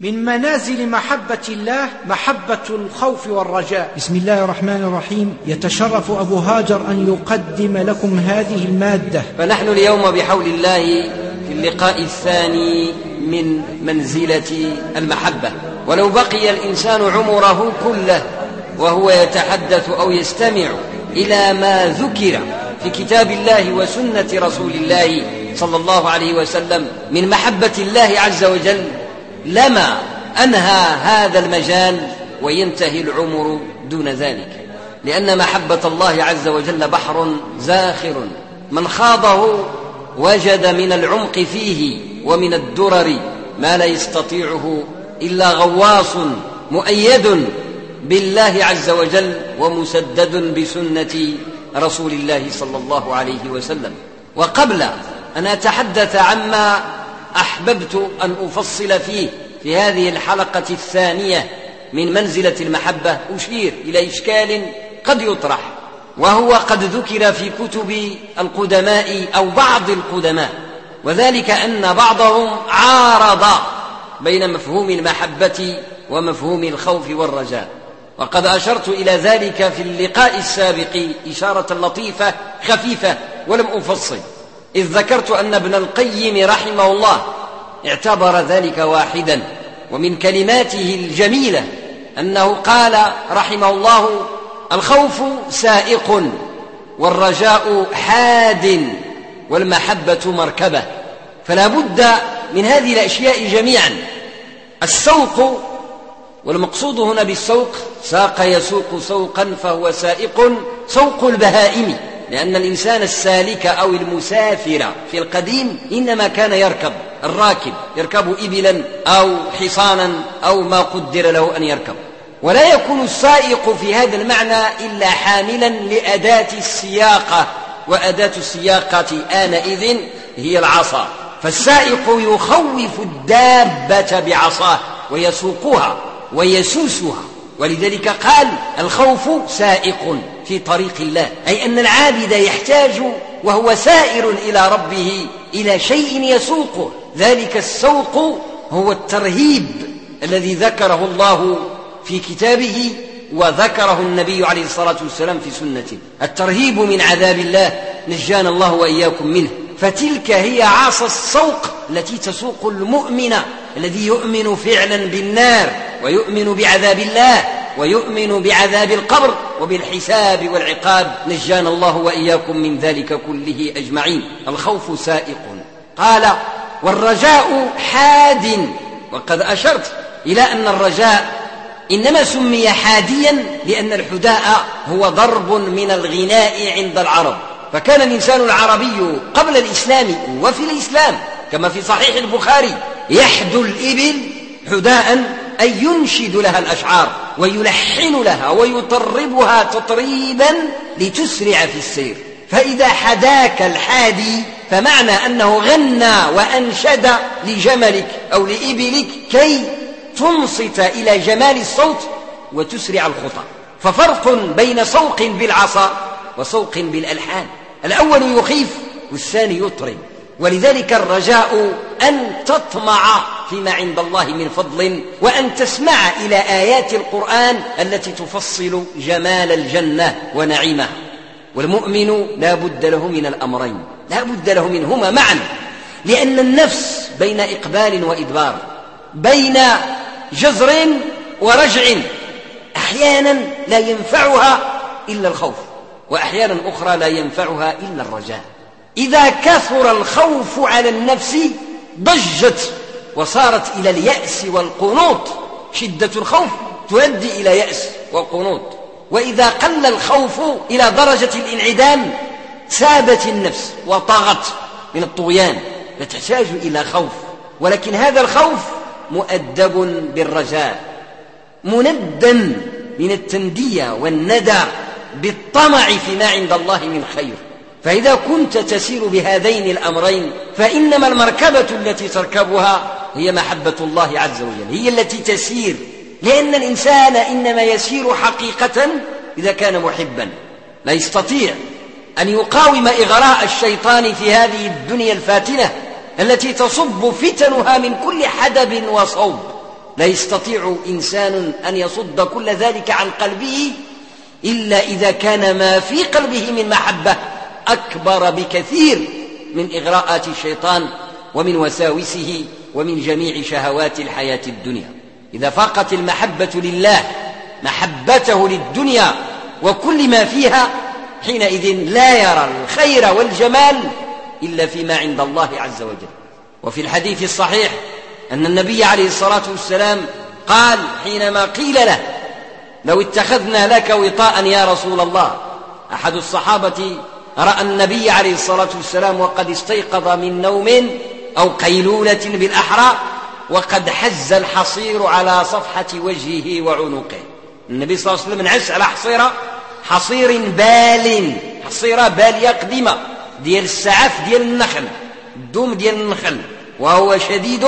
من منازل محبة الله محبة الخوف والرجاء. بسم الله الرحمن الرحيم. يتشرف أبو هاجر أن يقدم لكم هذه المادة. فنحن اليوم بحول الله في اللقاء الثاني من منزلة المحبة، ولو بقي الإنسان عمره كله وهو يتحدث أو يستمع إلى ما ذكر في كتاب الله وسنة رسول الله صلى الله عليه وسلم من محبة الله عز وجل لما أنهى هذا المجال وينتهي العمر دون ذلك، لأن محبة الله عز وجل بحر زاخر من خاضه وجد من العمق فيه ومن الدرر ما لا يستطيعه إلا غواص مؤيد بالله عز وجل ومسدد بسنة رسول الله صلى الله عليه وسلم. وقبل أن أتحدث عما أحببت أن أفصل فيه في هذه الحلقة الثانية من منزلة المحبة أشير إلى إشكال قد يطرح، وهو قد ذكر في كتب القدماء أو بعض القدماء، وذلك أن بعضهم عارض بين مفهوم المحبة ومفهوم الخوف والرجاء، وقد أشرت إلى ذلك في اللقاء السابق إشارة لطيفة خفيفة ولم أفصل، إذ ذكرت أن ابن القيم رحمه الله اعتبر ذلك واحدا، ومن كلماته الجميلة أنه قال رحمه الله: الخوف سائق والرجاء حاد والمحبة مركبة. فلا بد من هذه الأشياء جميعا. السوق، والمقصود هنا بالسوق ساق يسوق سوقا فهو سائق، سوق البهائم، لأن الإنسان السالك أو المسافر في القديم إنما كان يركب، الراكب يركب إبلا أو حصانا أو ما قدر له أن يركب، ولا يكون السائق في هذا المعنى إلا حاملا لأداة السياقة، وأداة السياقة آنئذ هي العصا، فالسائق يخوف الدابة بعصاه ويسوقها ويسوسها، ولذلك قال: الخوف سائق في طريق الله، أي أن العابد يحتاج وهو سائر إلى ربه إلى شيء يسوقه. ذلك السوق هو الترهيب الذي ذكره الله في كتابه وذكره النبي عليه الصلاة والسلام في سنته، الترهيب من عذاب الله، نجانا الله وإياكم منه. فتلك هي عصا السوق التي تسوق المؤمن الذي يؤمن فعلا بالنار ويؤمن بعذاب الله ويؤمن بعذاب القبر وبالحساب والعقاب، نجانا الله وإياكم من ذلك كله أجمعين. الخوف سائق. قال: والرجاء حاد. وقد أشرت إلى أن الرجاء إنما سمي حاديا لأن الحداء هو ضرب من الغناء عند العرب، فكان الإنسان العربي قبل الإسلام وفي الإسلام كما في صحيح البخاري يحدو الإبل حداء، أي ينشد لها الأشعار ويلحن لها ويطربها تطريبا لتسرع في السير. فإذا حداك الحادي فمعنى أنه غنى وأنشد لجملك أو لإبلك كي تنصت إلى جمال الصوت وتسرع الخطى. ففرق بين سوق بالعصا وسوق بالألحان، الأول يخيف والثاني يطرب. ولذلك الرجاء أن تطمع فيما عند الله من فضل، وأن تسمع إلى آيات القرآن التي تفصل جمال الجنة ونعيمها. والمؤمن لا بد له من الأمرين، لا بد له منهما معا، لأن النفس بين إقبال وإدبار، بين جزر ورجع، أحيانا لا ينفعها إلا الخوف، وأحيانا أخرى لا ينفعها إلا الرجاء. إذا كثر الخوف على النفس ضجت وصارت إلى اليأس والقنوط، شدة الخوف تؤدي إلى يأس وقنوط. وإذا قل الخوف إلى درجة الانعدام سابت النفس وطغت من الطغيان، فتحتاج إلى خوف، ولكن هذا الخوف مؤدب بالرجاء، مندم من التندية والندى بالطمع فيما عند الله من خير. فإذا كنت تسير بهذين الأمرين فإنما المركبة التي تركبها هي محبة الله عز وجل، هي التي تسير، لأن الإنسان إنما يسير حقيقة إذا كان محبا، لا يستطيع أن يقاوم إغراء الشيطان في هذه الدنيا الفاتنة التي تصب فتنها من كل حدب وصوب. لا يستطيع إنسان أن يصد كل ذلك عن قلبه إلا إذا كان ما في قلبه من محبة أكبر بكثير من إغراءات الشيطان ومن وساوسه ومن جميع شهوات الحياة الدنيا. إذا فاقت المحبة لله محبته للدنيا وكل ما فيها، حينئذ لا يرى الخير والجمال إلا فيما عند الله عز وجل. وفي الحديث الصحيح أن النبي عليه الصلاة والسلام قال حينما قيل له: لو اتخذنا لك وطاء يا رسول الله. أحد الصحابة رأى النبي عليه الصلاة والسلام وقد استيقظ من نوم أو قيلولة بالأحرى وقد حز الحصير على صفحة وجهه وعنقه. النبي صلى الله عليه وسلم انعس على حصير بال، حصيرة بالية قديمة ديال السعف ديال النخل، الدوم ديال النخل، وهو شديد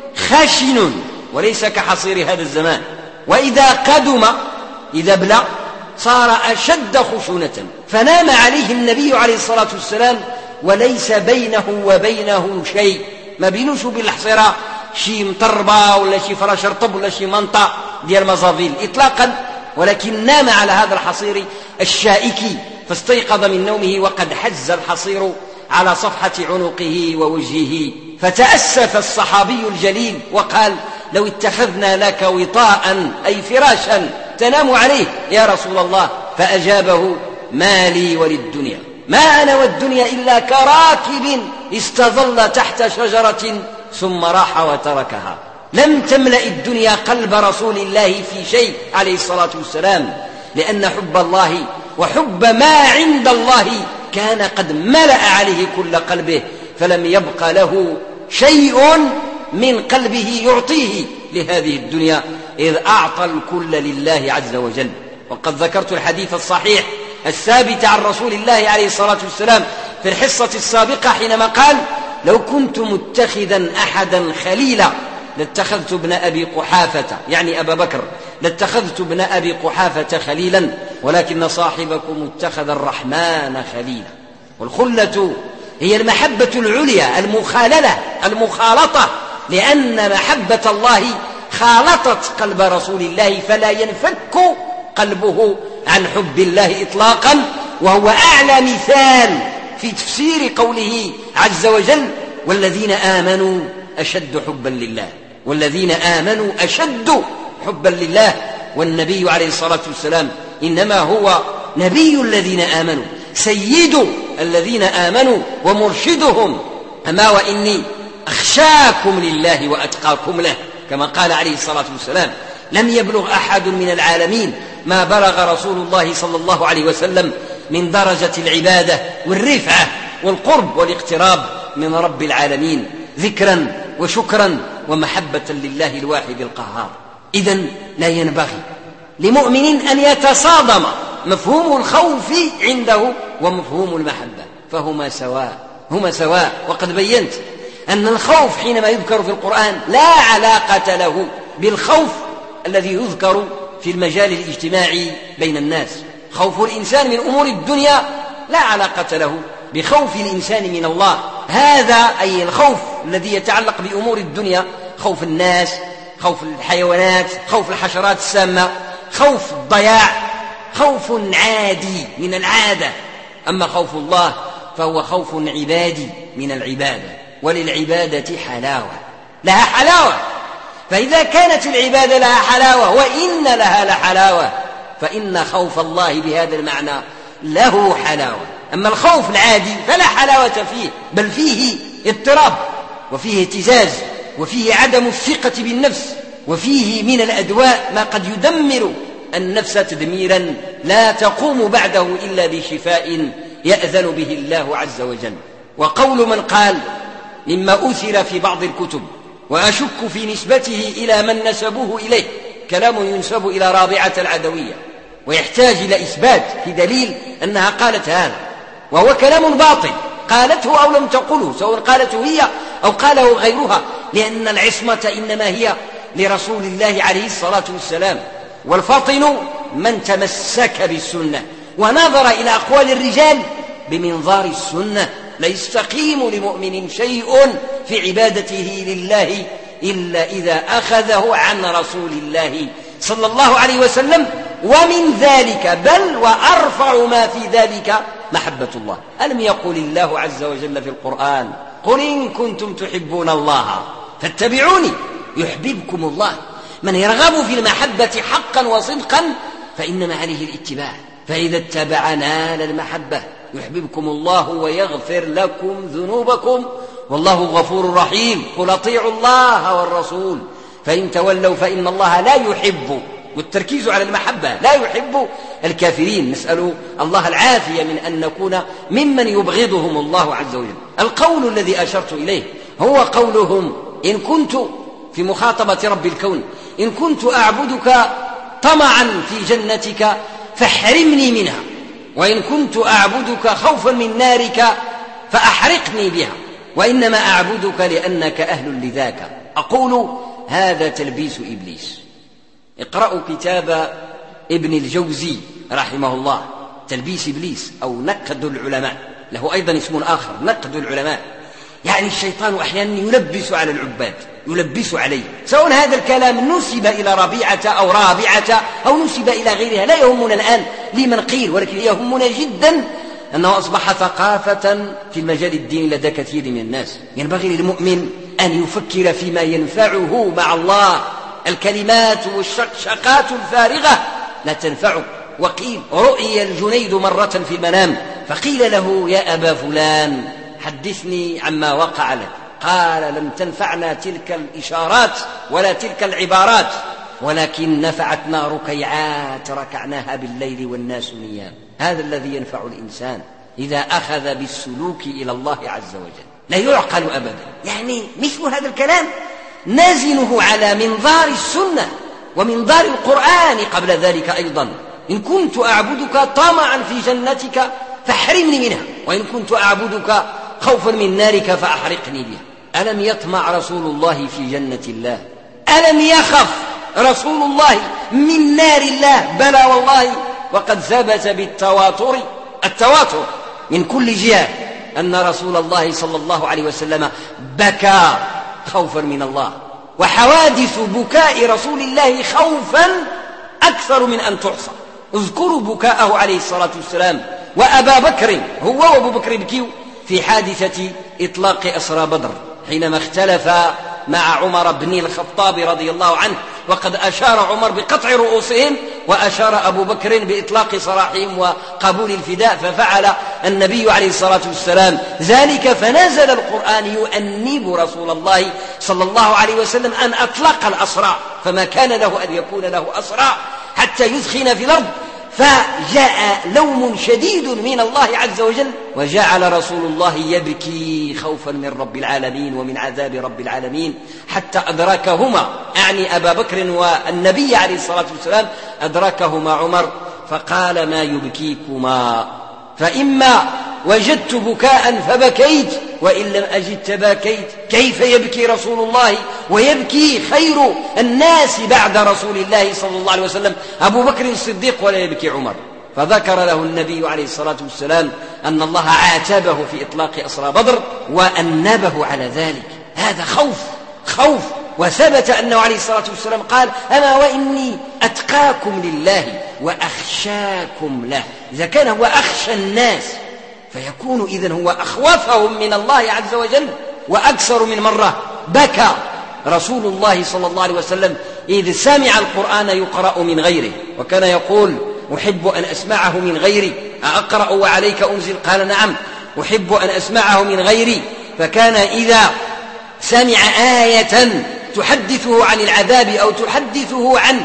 خشن وليس كحصير هذا الزمان. وإذا قدم إذا بلى صار أشد خشونة، فنام عليه النبي عليه الصلاة والسلام وليس بينه وبينه شيء، ما بينوش وبين الحصيرة شي مطربة ولا شي فراش رطب ولا شي منطق ديال مزافيل إطلاقا، ولكن نام على هذا الحصير الشائك، فاستيقظ من نومه وقد حز الحصير على صفحة عنقه ووجهه. فتأسف الصحابي الجليل وقال: لو اتخذنا لك وطاء أي فراشا تنام عليه يا رسول الله. فأجابه: ما لي وللدنيا، ما أنا والدنيا إلا كراكب استظل تحت شجرة ثم راح وتركها. لم تملأ الدنيا قلب رسول الله في شيء عليه الصلاة والسلام، لأن حب الله وحب ما عند الله كان قد ملأ عليه كل قلبه، فلم يبق له شيء من قلبه يعطيه لهذه الدنيا، إذ أعطى الكل لله عز وجل. وقد ذكرت الحديث الصحيح الثابت عن رسول الله عليه الصلاة والسلام في الحصة السابقة حينما قال: لو كنت متخذا أحدا خليلا لاتخذت ابن أبي قحافة، يعني أبا بكر، لاتخذت ابن أبي قحافة خليلا، ولكن صاحبكم اتخذ الرحمن خليلا. والخلة هي المحبة العليا المخالطة، لأن محبة الله خالطت قلب رسول الله، فلا ينفك قلبه عن حب الله إطلاقا. وهو أعلى مثال في تفسير قوله عز وجل: والذين آمنوا أشد حبا لله، والذين آمنوا أشد حبا لله. والنبي عليه الصلاة والسلام إنما هو نبي الذين آمنوا، سيد الذين آمنوا ومرشدهم. أما وإني أخشاكم لله وأتقاكم له، كما قال عليه الصلاة والسلام: لم يبلغ أحد من العالمين ما بلغ رسول الله صلى الله عليه وسلم من درجة العبادة والرفعة والقرب والاقتراب من رب العالمين، ذكرا وشكرا ومحبة لله الواحد القهار. إذن لا ينبغي لمؤمن أن يتصادم مفهوم الخوف عنده ومفهوم المحبة، فهما سواء. وقد بينت أن الخوف حينما يذكر في القرآن لا علاقة له بالخوف الذي يذكر في المجال الاجتماعي بين الناس. خوف الإنسان من أمور الدنيا لا علاقة له بخوف الإنسان من الله. هذا أي الخوف الذي يتعلق بأمور الدنيا، خوف الناس، خوف الحيوانات، خوف الحشرات السامة، خوف الضياع، خوف عادي من العادة. أما خوف الله فهو خوف عبادي من العبادة، وللعبادة حلاوة، لها حلاوة. فإذا كانت العبادة لها حلاوة وإن لها لحلاوة، فإن خوف الله بهذا المعنى له حلاوة. أما الخوف العادي فلا حلاوة فيه، بل فيه اضطراب، وفيه اهتزاز، وفيه عدم الثقة بالنفس، وفيه من الأدواء ما قد يدمر النفس تدميرا لا تقوم بعده إلا بشفاء يأذن به الله عز وجل. وقول من قال مما أثر في بعض الكتب وأشك في نسبته إلى من نسبوه إليه كلام ينسب إلى رابعة العدوية، ويحتاج إلى إثبات في دليل أنها قالت هذا، وهو كلام باطل قالته أو لم تقله، سواء قالته هي أو قاله غيرها، لأن العصمة إنما هي لرسول الله عليه الصلاة والسلام. والفطن من تمسك بالسنة ونظر إلى أقوال الرجال بمنظار السنة. لا يستقيم لمؤمن شيء في عبادته لله إلا إذا أخذه عن رسول الله صلى الله عليه وسلم. ومن ذلك بل وأرفع ما في ذلك محبة الله. ألم يقل الله عز وجل في القرآن: قل إن كنتم تحبون الله فاتبعوني يحببكم الله. من يرغب في المحبة حقا وصدقا فإنما عليه الاتباع، فإذا اتبع نال المحبة. يحببكم الله ويغفر لكم ذنوبكم والله غفور رحيم. قل أطيعوا الله والرسول فإن تولوا فإن الله لا يحب، والتركيز على المحبة، لا يحب الكافرين. نسأل الله العافية من أن نكون ممن يبغضهم الله عز وجل. القول الذي أشرت إليه هو قولهم: إن كنت في مخاطبة رب الكون إن كنت أعبدك طمعا في جنتك فاحرمني منها، وإن كنت أعبدك خوفا من نارك فأحرقني بها، وإنما أعبدك لأنك أهل لذاك. أقول هذا تلبيس إبليس. اقرأوا كتاب ابن الجوزي رحمه الله، تلبيس إبليس أو نقد العلماء، له أيضا اسم آخر، نقد العلماء. يعني الشيطان أحيانا يلبس على العباد، يلبس عليه، سواء هذا الكلام نسب إلى ربيعة أو رابعة أو نسب إلى غيرها، لا يهمنا الآن لمن قيل، ولكن يهمنا جدا أنه أصبح ثقافة في المجال الديني لدى كثير من الناس. ينبغي للمؤمن أن يفكر فيما ينفعه مع الله. الكلمات والشقشقات الفارغة لا تنفعه. وقيل: رؤي الجنيد مرة في المنام فقيل له: يا أبا فلان حدثني عما وقع لك. قال: لم تنفعنا تلك الإشارات ولا تلك العبارات، ولكن نفعتنا ركيعات ركعناها بالليل والناس نيام. هذا الذي ينفع الإنسان إذا أخذ بالسلوك إلى الله عز وجل، لا يعقل أبدا. يعني مثل هذا الكلام نازنه على منظار السنة ومنظار القرآن قبل ذلك أيضا: إن كنت أعبدك طمعا في جنتك فاحرمني منها، وإن كنت أعبدك خوفا من نارك فأحرقني بها. ألم يطمع رسول الله في جنة الله؟ ألم يخف رسول الله من نار الله؟ بلى والله، وقد ثبت بالتواتر، التواتر من كل جهة، أن رسول الله صلى الله عليه وسلم بكى خوفا من الله. وحوادث بكاء رسول الله خوفا أكثر من أن تحصى. اذكروا بكاءه عليه الصلاة والسلام وأبا بكر، هو وأبو بكر يبكيوا في حادثة إطلاق أسرى بدر، حينما اختلف مع عمر بن الخطاب رضي الله عنه، وقد أشار عمر بقطع رؤوسهم وأشار أبو بكر بإطلاق سراحهم وقبول الفداء، ففعل النبي عليه الصلاة والسلام ذلك، فنزل القرآن يؤنب رسول الله صلى الله عليه وسلم أن أطلق الأسرى، فما كان له أن يكون له أسرى حتى يثخن في الأرض. فجاء لوم شديد من الله عز وجل، وجعل رسول الله يبكي خوفا من رب العالمين ومن عذاب رب العالمين، حتى أدركهما، يعني أبا بكر والنبي عليه الصلاة والسلام، أدركهما عمر فقال: ما يبكيكما؟ فإما وجدت بكاء فبكيت وإن لم أجد تباكيت. كيف يبكي رسول الله ويبكي خير الناس بعد رسول الله صلى الله عليه وسلم أبو بكر الصديق ولا يبكي عمر؟ فذكر له النبي عليه الصلاة والسلام أن الله عاتبه في إطلاق أسرى بدر وأنبه على ذلك. هذا خوف. وثبت أنه عليه الصلاة والسلام قال: أما وإني أتقاكم لله وأخشاكم له. إذا كان هو أخشى الناس فيكون إذن هو أخوفهم من الله عز وجل. وأكثر من مرة بكى رسول الله صلى الله عليه وسلم إذ سمع القرآن يقرأ من غيره، وكان يقول: أحب أن أسمعه من غيري، أقرأ وعليك أنزل؟ قال: نعم، أحب أن أسمعه من غيري. فكان إذا سمع آية تحدثه عن العذاب أو تحدثه عن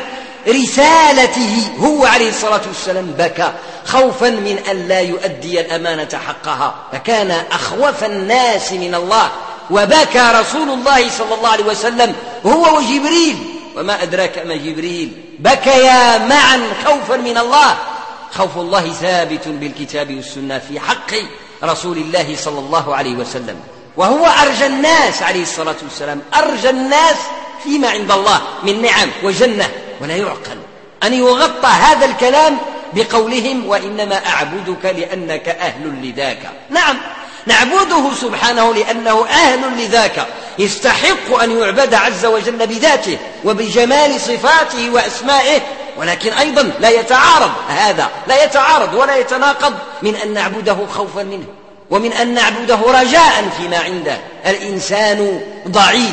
رسالته هو عليه الصلاة والسلام بكى خوفا من أن لا يؤدي الأمانة حقها، فكان أخوف الناس من الله. وبكى رسول الله صلى الله عليه وسلم هو وجبريل، وما أدراك ما جبريل، بكيا معا خوفا من الله. خوف الله ثابت بالكتاب والسنة في حق رسول الله صلى الله عليه وسلم، وهو أرجى الناس عليه الصلاة والسلام، أرجى الناس فيما عند الله من نعم وجنة. ولا يعقل أن يغطى هذا الكلام بقولهم: وإنما أعبدك لأنك أهل لذاك. نعم، نعبده سبحانه لأنه أهل لذاك، يستحق أن يعبد عز وجل بذاته وبجمال صفاته وأسمائه. ولكن أيضا لا يتعارض هذا، لا يتعارض ولا يتناقض من أن نعبده خوفا منه ومن أن نعبده رجاء فيما عنده. الإنسان ضعيف.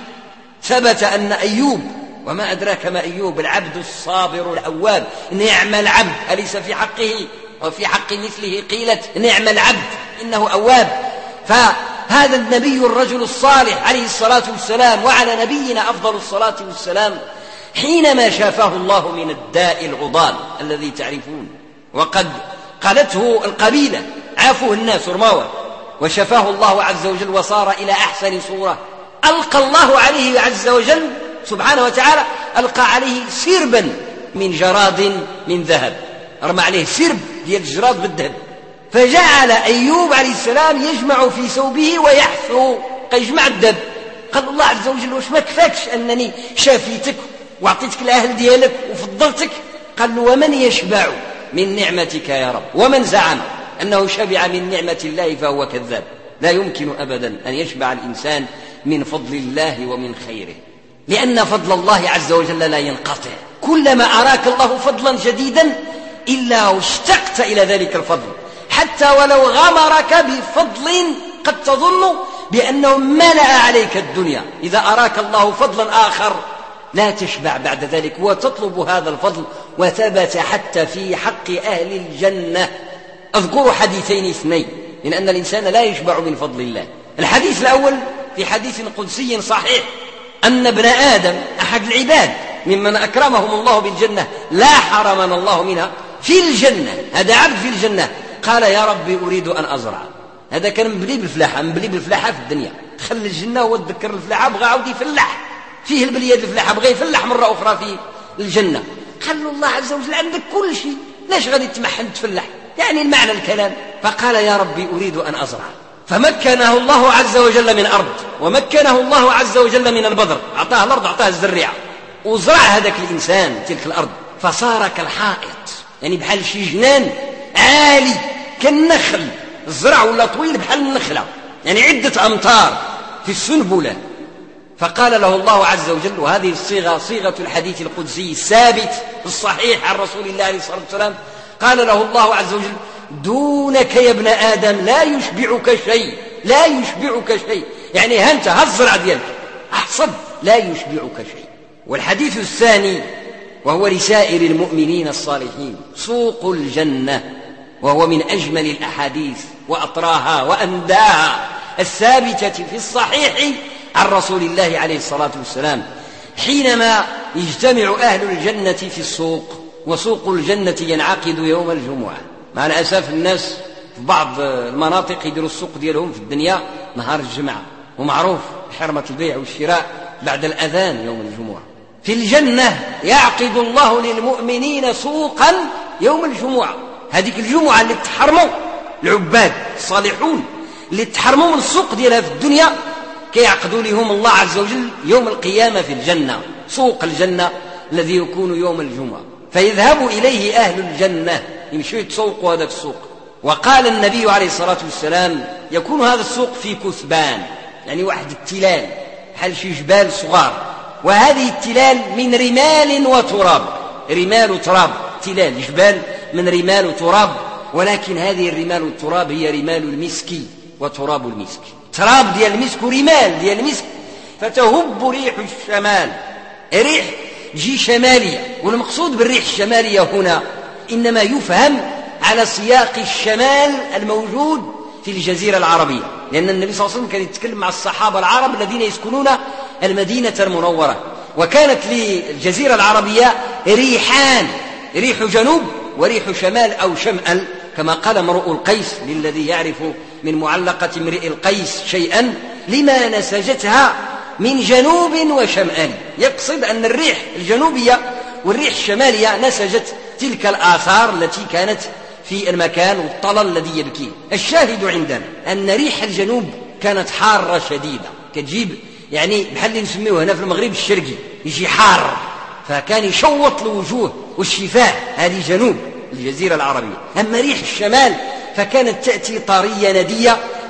ثبت أن أيوب، وما أدراك ما أيوب، العبد الصابر الأواب، نعم العبد، أليس في حقه وفي حق مثله قيلت نعم العبد إنه أواب. فهذا النبي الرجل الصالح عليه الصلاة والسلام، وعلى نبينا أفضل الصلاة والسلام، حينما شافاه الله من الداء العضال الذي تعرفون، وقد قالته القبيلة، عافوه الناس رماوه، وشفاه الله عز وجل وصار إلى أحسن صورة، ألقى الله عليه عز وجل سبحانه وتعالى، ألقى عليه سربا من جراد من ذهب، رمى عليه سرب ديال الجراد بالذهب، فجعل أيوب عليه السلام يجمع في ثوبه ويحثو، يجمع الذهب. قال الله عز وجل: واش ما كفاكش أنني شافيتك وأعطيتك الأهل ديالك وفضلتك؟ قال له: ومن يشبع من نعمتك يا رب؟ ومن زعم أنه شبع من نعمة الله فهو كذاب. لا يمكن أبدا أن يشبع الإنسان من فضل الله ومن خيره، لأن فضل الله عز وجل لا ينقطع. كلما أراك الله فضلا جديدا إلا واشتقت إلى ذلك الفضل، حتى ولو غمرك بفضل قد تظن بأنه ملأ عليك الدنيا، إذا أراك الله فضلا آخر لا تشبع بعد ذلك وتطلب هذا الفضل. وثبت حتى في حق أهل الجنة. أذكر حديثين اثنين، لأن الإنسان لا يشبع من فضل الله. الحديث الأول في حديث قدسي صحيح، أن ابن آدم أحد العباد ممن أكرمهم الله بالجنة لا حرمنا الله منها، في الجنة، هذا عبد في الجنة، قال: يا ربي أريد أن أزرع. هذا كان مبلي بالفلاحة في الدنيا، دخل الجنة وتذكر الفلاحة، بغى عاود يفلح فيه البلية الفلاحة، بغى يفلح مرة أخرى في الجنة. قال له الله عز وجل: عندك كل شيء، ليش غادي تمحن تفلح؟ يعني المعنى الكلام. فقال: يا ربي أريد أن أزرع. فمكنه الله عز وجل من أرض، ومكنه الله عز وجل من البذر، أعطاه الأرض، أعطاه الزريعة، وزرع هذاك الإنسان تلك الأرض، فصار كالحائط، يعني بحال شي جنان عالي كالنخل، الزرع ولا طويل بحال النخلة، يعني عدة أمتار في السنبلة. فقال له الله عز وجل، وهذه الصيغة صيغة الحديث القدسي الثابت الصحيح عن رسول الله عليه الصلاة والسلام، قال له الله عز وجل: دونك يا ابن آدم لا يشبعك شيء، لا يشبعك شيء، يعني هانت هالزرع ديالك أحصد، لا يشبعك شيء. والحديث الثاني وهو لسائر المؤمنين الصالحين، سوق الجنة، وهو من أجمل الأحاديث وأطراها وأنداها الثابتة في الصحيح عن رسول الله عليه الصلاة والسلام، حينما يجتمع أهل الجنة في السوق، وسوق الجنة ينعقد يوم الجمعة. مع الأسف الناس في بعض المناطق يديروا السوق ديالهم في الدنيا نهار الجمعة، ومعروف حرمة البيع والشراء بعد الأذان يوم الجمعة. في الجنة يعقد الله للمؤمنين سوقا يوم الجمعة، هذيك الجمعة اللي تحرموا العباد الصالحون اللي تحرموا من السوق ديالها في الدنيا، كيعقدوا لهم الله عز وجل يوم القيامة في الجنة، سوق الجنة الذي يكون يوم الجمعة، فيذهب إليه أهل الجنة، يمشوا يتسوقوا هذا السوق. وقال النبي عليه الصلاة والسلام: يكون هذا السوق في كثبان، يعني واحد التلال بحال شي جبال صغار، وهذه التلال من رمال وتراب، رمال وتراب، تلال جبال من رمال وتراب، ولكن هذه الرمال والتراب هي رمال المسك وتراب المسك، تراب ديال المسك ورمال ديال المسك، فتهب ريح الشمال، ريح جي شمالية. والمقصود بالريح الشمالية هنا إنما يفهم على سياق الشمال الموجود في الجزيرة العربية، لأن النبي صلى الله عليه وسلم كان يتكلم مع الصحابة العرب الذين يسكنون المدينة المنورة، وكانت للجزيرة العربية ريحان، ريح جنوب وريح شمال أو شمال، كما قال امرؤ القيس للذي يعرف من معلقة امرئ القيس شيئا: لما نسجتها من جنوب وشمال، يقصد أن الريح الجنوبية والريح الشمالية نسجت تلك الآثار التي كانت في المكان والطلل الذي يبكيه. الشاهد عندنا أن ريح الجنوب كانت حارة شديدة، كتجيب يعني بحال اللي نسميه هنا في المغرب الشرقي، يجي حار، فكان يشوط الوجوه والشفاه، هذه جنوب الجزيرة العربية. أما ريح الشمال فكانت تأتي طرية ندية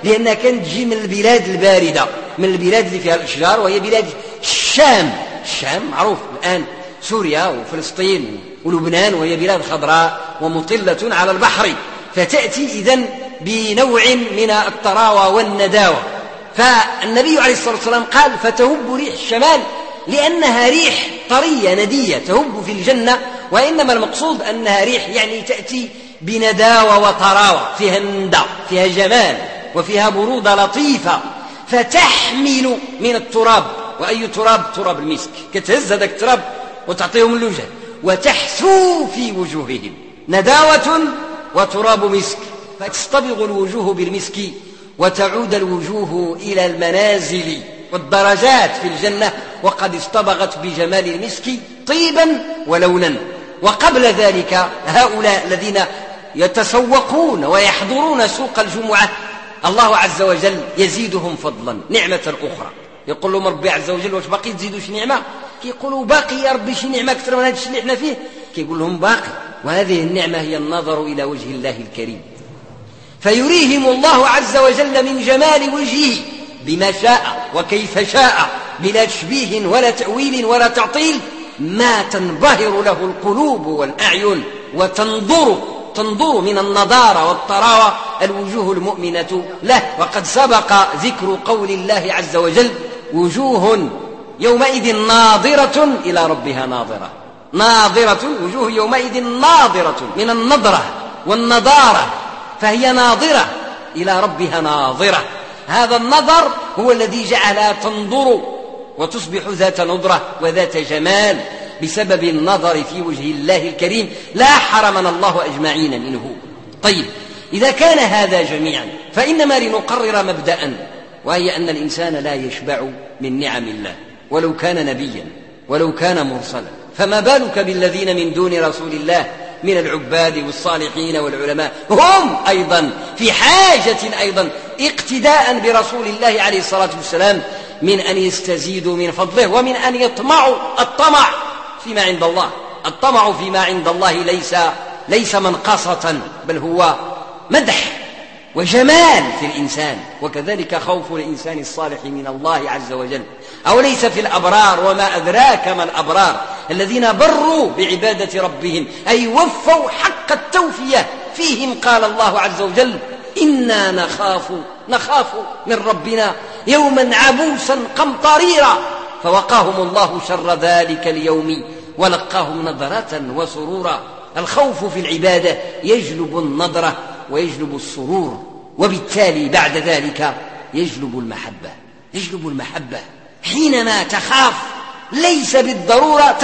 لأنها كانت تجي من البلاد الباردة، من البلاد اللي فيها الأشجار، وهي بلاد الشام. الشام معروف الآن سوريا وفلسطين ولبنان، وهي بلاد خضراء ومطلة على البحر، فتأتي إذن بنوع من الطراوة والنداوة. فالنبي عليه الصلاة والسلام قال فتهب ريح الشمال، لأنها ريح طرية ندية تهب في الجنة، وإنما المقصود أنها ريح يعني تأتي بنداوة وطراوة، فيها ندى، فيها جمال، وفيها برودة لطيفة، فتحمل من التراب. وأي تراب؟ تراب المسك. كتهز هذاك التراب وتعطيهم اللوجه، وتحثو في وجوههم نداوة وتراب مسك، فتصطبغ الوجوه بالمسك، وتعود الوجوه إلى المنازل والدرجات في الجنة وقد اصطبغت بجمال المسك طيبا ولونا. وقبل ذلك هؤلاء الذين يتسوقون ويحضرون سوق الجمعة الله عز وجل يزيدهم فضلا نعمة أخرى. يقول لهم ربي عز وجل واش باقي تزيدوا شي نعمة؟ كيقولوا باقي يا ربي شي نعمة أكثر من هذا الشيء اللي احنا فيه. كيقول لهم باقي، وهذه النعمة هي النظر إلى وجه الله الكريم، فيريهم الله عز وجل من جمال وجهه بما شاء وكيف شاء بلا تشبيه ولا تأويل ولا تعطيل، ما تنبهر له القلوب والأعين وتنظر من النضارة والطراوة الوجوه المؤمنة له. وقد سبق ذكر قول الله عز وجل وجوه يومئذ ناظرة إلى ربها ناظرة. ناظرة، وجوه يومئذ ناظرة من النظرة والنضارة، فهي ناظرة إلى ربها ناظرة. هذا النظر هو الذي جعلها تنظر وتصبح ذات نظرة وذات جمال بسبب النظر في وجه الله الكريم، لا حرمنا الله أجمعين منه. طيب، إذا كان هذا جميعا فإنما لنقرر مبدأ، وهي أن الإنسان لا يشبع من نعم الله ولو كان نبيا ولو كان مرسلا، فما بالك بالذين من دون رسول الله من العباد والصالحين والعلماء، هم أيضا في حاجة أيضا اقتداء برسول الله عليه الصلاة والسلام من أن يستزيدوا من فضله ومن أن يطمعوا. الطمع فيما عند الله، الطمع فيما عند الله ليس منقصة، بل هو مدح وجمال في الإنسان، وكذلك خوف الإنسان الصالح من الله عز وجل. أوليس في الأبرار وما أدراك ما الأبرار الذين بروا بعبادة ربهم أي وفوا حق التوفية فيهم. قال الله عز وجل إنا نخاف من ربنا يوما عبوسا قمطريرا، فوقاهم الله شر ذلك اليوم ولقاهم نضرة وسرورا. الخوف في العبادة يجلب النضرة ويجلب السرور، وبالتالي بعد ذلك يجلب المحبة. حينما تخاف ليس بالضرورة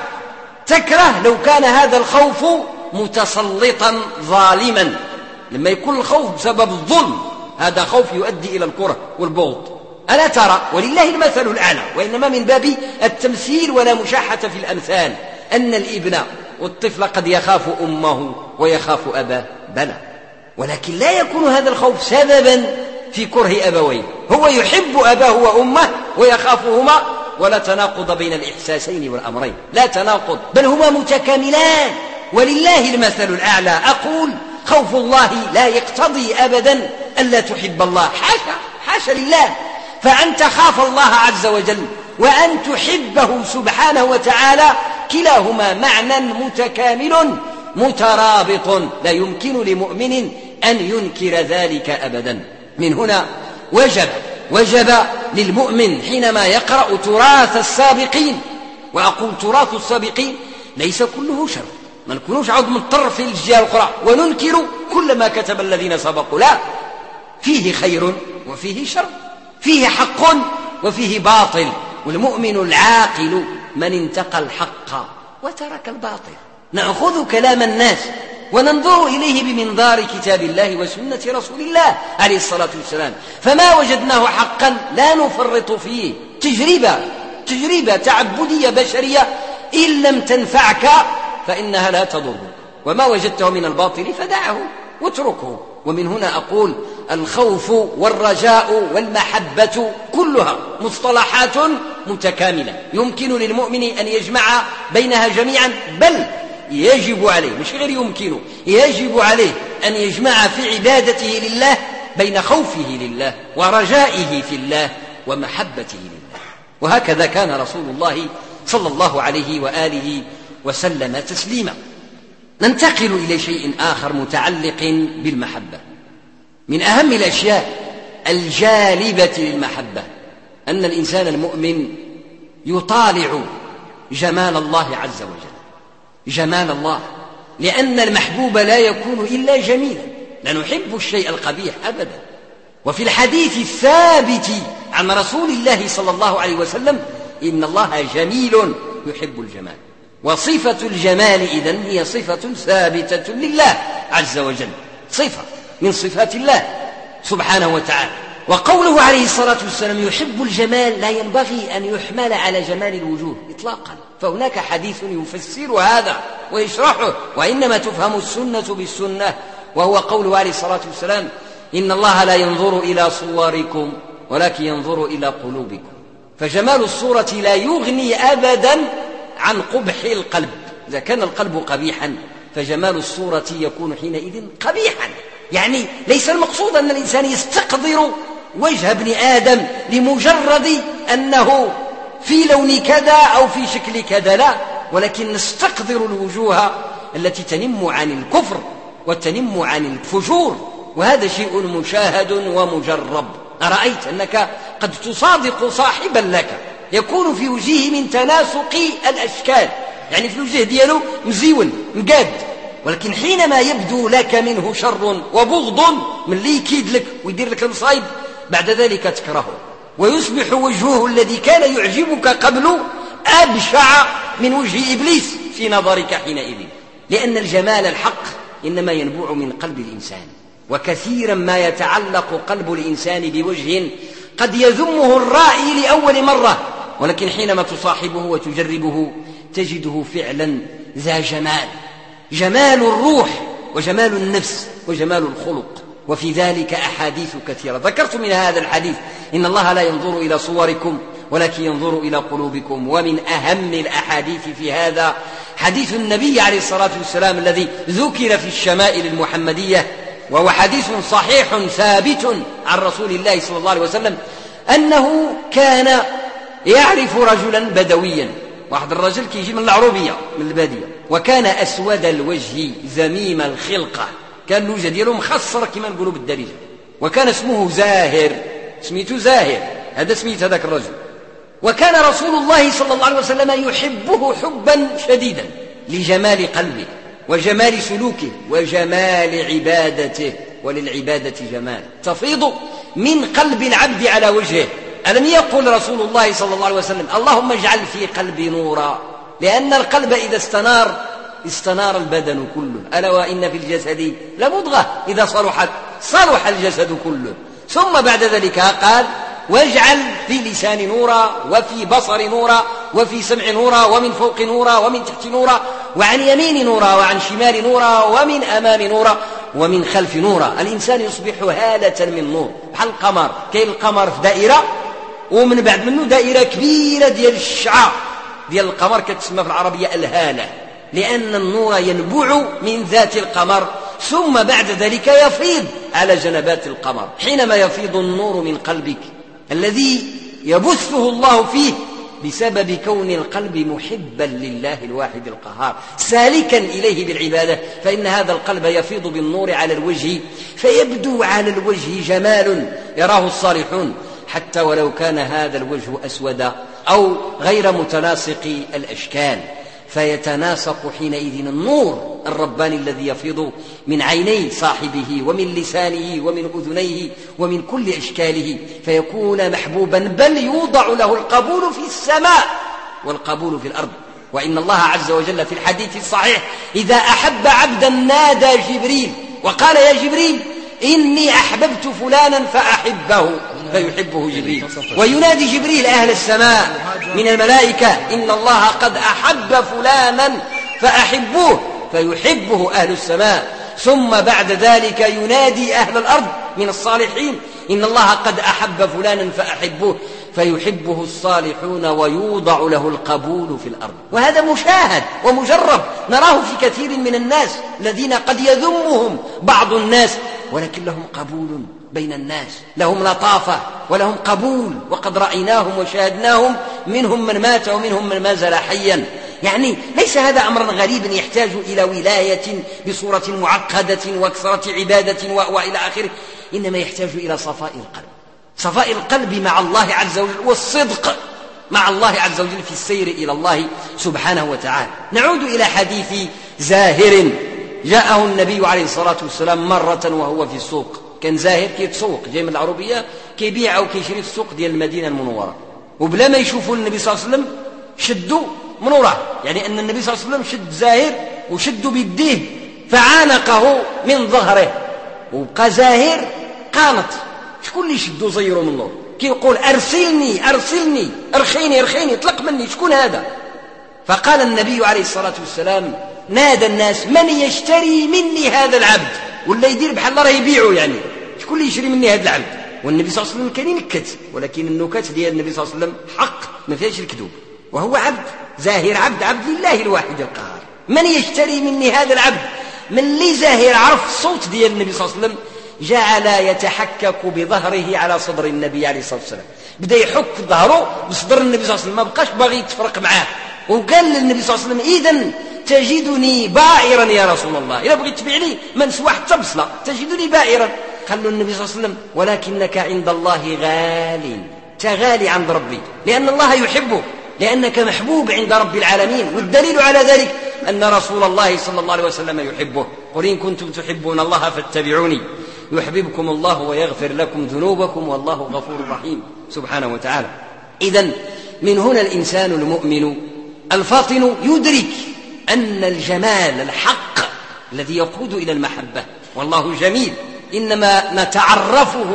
تكره لو كان هذا الخوف متسلطا ظالما. لما يكون الخوف بسبب الظلم هذا خوف يؤدي إلى الكره والبغض. ألا ترى ولله المثل الأعلى، وإنما من باب التمثيل ولا مشاحة في الأمثال، أن الابن والطفل قد يخاف أمه ويخاف أباه، بلى، ولكن لا يكون هذا الخوف سببا في كره أبويه. هو يحب أباه وأمه ويخافهما، ولا تناقض بين الإحساسين والأمرين، لا تناقض، بل هما متكاملان. ولله المثل الأعلى. أقول خوف الله لا يقتضي أبدا ألا تحب الله، حاشا لله. فأن تخاف الله عز وجل وأن تحبه سبحانه وتعالى كلاهما معنى متكامل مترابط، لا يمكن لمؤمن أن ينكر ذلك أبدا. من هنا وجب للمؤمن حينما يقرأ تراث السابقين، وأقول تراث السابقين ليس كله شر، ما نكونوش عود مضطر في الجهة الأخرى وننكر كل ما كتب الذين سبقوا، لا، فيه خير وفيه شر، فيه حق وفيه باطل. والمؤمن العاقل من انتقى الحق وترك الباطل. نأخذ كلام الناس وننظر إليه بمنظار كتاب الله وسنة رسول الله عليه الصلاة والسلام، فما وجدناه حقا لا نفرط فيه. تجربة تعبدية بشرية إن لم تنفعك فإنها لا تضرك، وما وجدته من الباطل فدعه واتركه. ومن هنا أقول الخوف والرجاء والمحبة كلها مصطلحات متكاملة، يمكن للمؤمن أن يجمع بينها جميعا، بل يجب عليه، مش غير يمكن، يجب عليه أن يجمع في عبادته لله بين خوفه لله ورجائه في الله ومحبته لله. وهكذا كان رسول الله صلى الله عليه وآله وسلم تسليما. ننتقل إلى شيء آخر متعلق بالمحبة. من أهم الأشياء الجالبة للمحبة أن الإنسان المؤمن يطالع جمال الله عز وجل، جمال الله، لأن المحبوب لا يكون إلا جميلا، لا نحب الشيء القبيح أبدا. وفي الحديث الثابت عن رسول الله صلى الله عليه وسلم إن الله جميل يحب الجمال، وصفة الجمال إذن هي صفة ثابتة لله عز وجل، صفة من صفات الله سبحانه وتعالى. وقوله عليه الصلاة والسلام يحب الجمال لا ينبغي أن يحمل على جمال الوجوه إطلاقا، فهناك حديث يفسر هذا ويشرحه، وإنما تفهم السنة بالسنة، وهو قوله عليه الصلاة والسلام إن الله لا ينظر إلى صوركم ولكن ينظر إلى قلوبكم. فجمال الصورة لا يغني أبدا عن قبح القلب. إذا كان القلب قبيحا فجمال الصورة يكون حينئذ قبيحا. يعني ليس المقصود أن الإنسان يستقدر وجه ابن آدم لمجرد أنه في لون كذا أو في شكل كذا، لا، ولكن نستقدر الوجوه التي تنم عن الكفر وتنم عن الفجور، وهذا شيء مشاهد ومجرب. أرأيت أنك قد تصادق صاحبا لك يكون في وجهه من تناسق الأشكال، يعني في الوجه دياله مزيون مقاد، ولكن حينما يبدو لك منه شر وبغض من اللي يكيد لك ويدير لك المصايب بعد ذلك تكرهه، ويصبح وجهه الذي كان يعجبك قبل أبشع من وجه إبليس في نظرك حينئذ، لأن الجمال الحق إنما ينبوع من قلب الإنسان. وكثيرا ما يتعلق قلب الإنسان بوجه قد يذمه الرائي لأول مرة، ولكن حينما تصاحبه وتجربه تجده فعلا ذا جمال، جمال الروح وجمال النفس وجمال الخلق. وفي ذلك أحاديث كثيرة، ذكرت من هذا الحديث إن الله لا ينظر إلى صوركم ولكن ينظر إلى قلوبكم. ومن أهم الأحاديث في هذا حديث النبي عليه الصلاة والسلام الذي ذكر في الشمائل المحمدية، وهو حديث صحيح ثابت عن رسول الله صلى الله عليه وسلم أنه كان يعرف رجلا بدويا، واحد الرجل كيجي من العروبية من البادية، وكان أسود الوجه ذميم الخلقة، كان الوجه دياله مخصر كما نقولوا بالدارجة، وكان اسمه زاهر، سميته زاهر، هذا سميت هذاك الرجل. وكان رسول الله صلى الله عليه وسلم يحبه حبا شديدا لجمال قلبه وجمال سلوكه وجمال عبادته، وللعبادة جمال تفيض من قلب العبد على وجهه. ألم يقل رسول الله صلى الله عليه وسلم اللهم اجعل في قلبي نورا، لأن القلب إذا استنار البدن كله، ألا وإن في الجسد لمضغة إذا صلحت صلح الجسد كله. ثم بعد ذلك قال واجعل في لساني نورا وفي بصري نورا وفي سمع نورا ومن فوق نورا ومن تحت نورا وعن يمين نورا وعن شمال نورا ومن أمام نورا ومن خلف نورا. الإنسان يصبح هالة من نور بحال القمر، كاين القمر في دائرة ومن بعد منه دائرة كبيرة ديال الشعاع ديال القمر كتسمى في العربية الهالة، لأن النور ينبع من ذات القمر ثم بعد ذلك يفيض على جنبات القمر. حينما يفيض النور من قلبك الذي يبثه الله فيه بسبب كون القلب محبا لله الواحد القهار سالكا إليه بالعبادة، فإن هذا القلب يفيض بالنور على الوجه، فيبدو على الوجه جمال يراه الصالحون، حتى ولو كان هذا الوجه أسود أو غير متناسق الأشكال، فيتناسق حينئذ النور الرباني الذي يفيض من عيني صاحبه ومن لسانه ومن أذنيه ومن كل أشكاله، فيكون محبوبا، بل يوضع له القبول في السماء والقبول في الأرض. وإن الله عز وجل في الحديث الصحيح إذا أحب عبدا نادى جبريل وقال يا جبريل إني أحببت فلانا فأحبه فيحبه جبريل، وينادي جبريل أهل السماء من الملائكة إن الله قد أحب فلانا فأحبوه فيحبه أهل السماء، ثم بعد ذلك ينادي أهل الأرض من الصالحين إن الله قد أحب فلانا فأحبوه فيحبه الصالحون ويوضع له القبول في الأرض. وهذا مشاهد ومجرب نراه في كثير من الناس الذين قد يذمهم بعض الناس ولكن لهم قبول بين الناس، لهم لطافة ولهم قبول، وقد رأيناهم وشاهدناهم، منهم من مات ومنهم من ما زال حيا. يعني ليس هذا أمرا غريبا يحتاج إلى ولاية بصورة معقدة وكثرة عبادة وإلى آخره، إنما يحتاج إلى صفاء القلب، صفاء القلب مع الله عز وجل، والصدق مع الله عز وجل في السير إلى الله سبحانه وتعالى. نعود إلى حديث زاهر جاءه النبي عليه الصلاة والسلام مرة وهو في السوق. كان زاهر كيتسوق، جاي من العربية كيبيع أو كيشري في السوق ديال المدينة المنورة، وبلا ما يشوفوا النبي صلى الله عليه وسلم شدوا من وراه، يعني أن النبي صلى الله عليه وسلم شد زاهر وشدوا بيديه فعانقه من ظهره، وبقى زاهر قانط. شكون اللي شدوا زيروا من نور كيقول أرسلني أرسلني أرخيني أرخيني اطلق مني، شكون هذا؟ فقال النبي عليه الصلاة والسلام نادى الناس من يشتري مني هذا العبد، ولا يدير بحال الله راه يبيعه، يعني شكون اللي يشري مني هذا العبد؟ والنبي صلى الله عليه وسلم كان ينكت، ولكن النكت ديال النبي صلى الله عليه وسلم حق ما فيهاش الكذوب، وهو عبد زاهر، عبد لله الواحد القهار. من يشتري مني هذا العبد؟ من اللي زاهر عرف الصوت ديال النبي صلى الله عليه وسلم جعل يتحكك بظهره على صدر النبي عليه الصلاة والسلام، بدأ يحك ظهره بصدر النبي صلى الله عليه وسلم، ما بقاش باغي يتفرق معاه، وقال للنبي صلى الله عليه وسلم إذن تجدني بائرا يا رسول الله، إذا بغيت تبيعني ما نسوى حتى بصلة تجدني بائرا. قال له النبي صلى الله عليه وسلم ولكنك عند الله غالي، تغالي عند ربي، لأن الله يحبك، لأنك محبوب عند رب العالمين، والدليل على ذلك أن رسول الله صلى الله عليه وسلم يحبه. قل إن كنتم تحبون الله فاتبعوني يحببكم الله ويغفر لكم ذنوبكم والله غفور رحيم سبحانه وتعالى. إذن من هنا الإنسان المؤمن الفاطن يدرك أن الجمال الحق الذي يقود إلى المحبة، والله جميل، إنما نتعرفه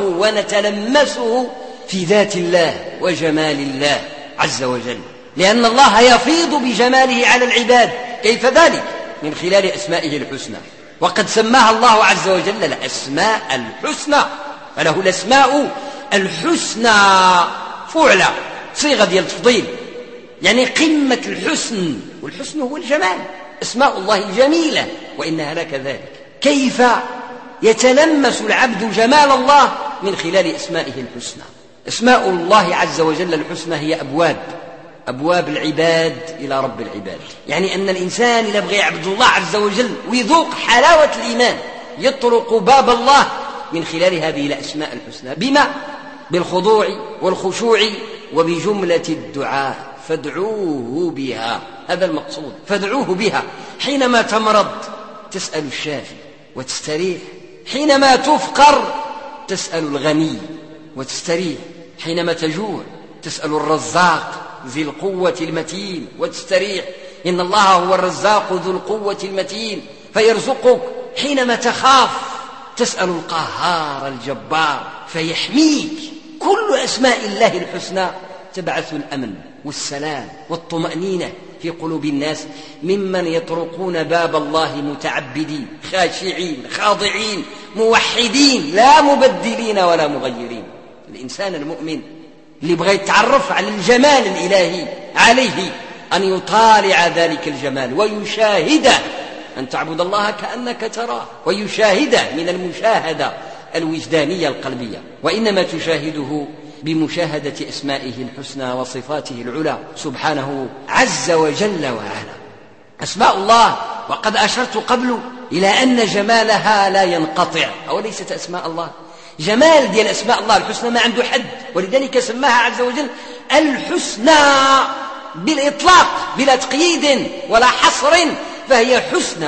ونتلمسه في ذات الله وجمال الله عز وجل، لأن الله يفيض بجماله على العباد. كيف ذلك؟ من خلال أسمائه الحسنى، وقد سماها الله عز وجل الأسماء الحسنى، فله الأسماء الحسنى فعلى، صيغة ديال التفضيل، يعني قمة الحسن، والحسن هو الجمال. أسماء الله جميلة وإنها لكذلك. كيف يتلمس العبد جمال الله؟ من خلال أسمائه الحسنى. أسماء الله عز وجل الحسنى هي أبواب العباد إلى رب العباد، يعني أن الإنسان إذا بغى يعبد الله عز وجل ويذوق حلاوة الإيمان يطرق باب الله من خلال هذه الأسماء الحسنى. بما؟ بالخضوع والخشوع وبجملة الدعاء، فادعوه بها، هذا المقصود، فادعوه بها. حينما تمرض تسأل الشافي وتستريح، حينما تفقر تسأل الغني وتستريح، حينما تجوع تسأل الرزاق ذي القوة المتين وتستريح، إن الله هو الرزاق ذو القوة المتين فيرزقك. حينما تخاف تسأل القهار الجبار فيحميك. كل أسماء الله الحسنى تبعث الأمن والسلام والطمأنينة في قلوب الناس ممن يطرقون باب الله متعبدين خاشعين خاضعين موحدين لا مبدلين ولا مغيرين. الإنسان المؤمن اللي بغى يتعرف على الجمال الإلهي عليه أن يطالع ذلك الجمال ويشاهده، أن تعبد الله كأنك تراه، ويشاهده من المشاهدة الوجدانية القلبية، وإنما تشاهده بمشاهدة أسمائه الحسنى وصفاته العلى سبحانه عز وجل وعلا. أسماء الله، وقد أشرت قبل إلى أن جمالها لا ينقطع، أو ليست أسماء الله جمال ديال أسماء الله الحسنى ما عنده حد، ولذلك سماها عز وجل الحسنى بالإطلاق بلا تقييد ولا حصر، فهي حسنى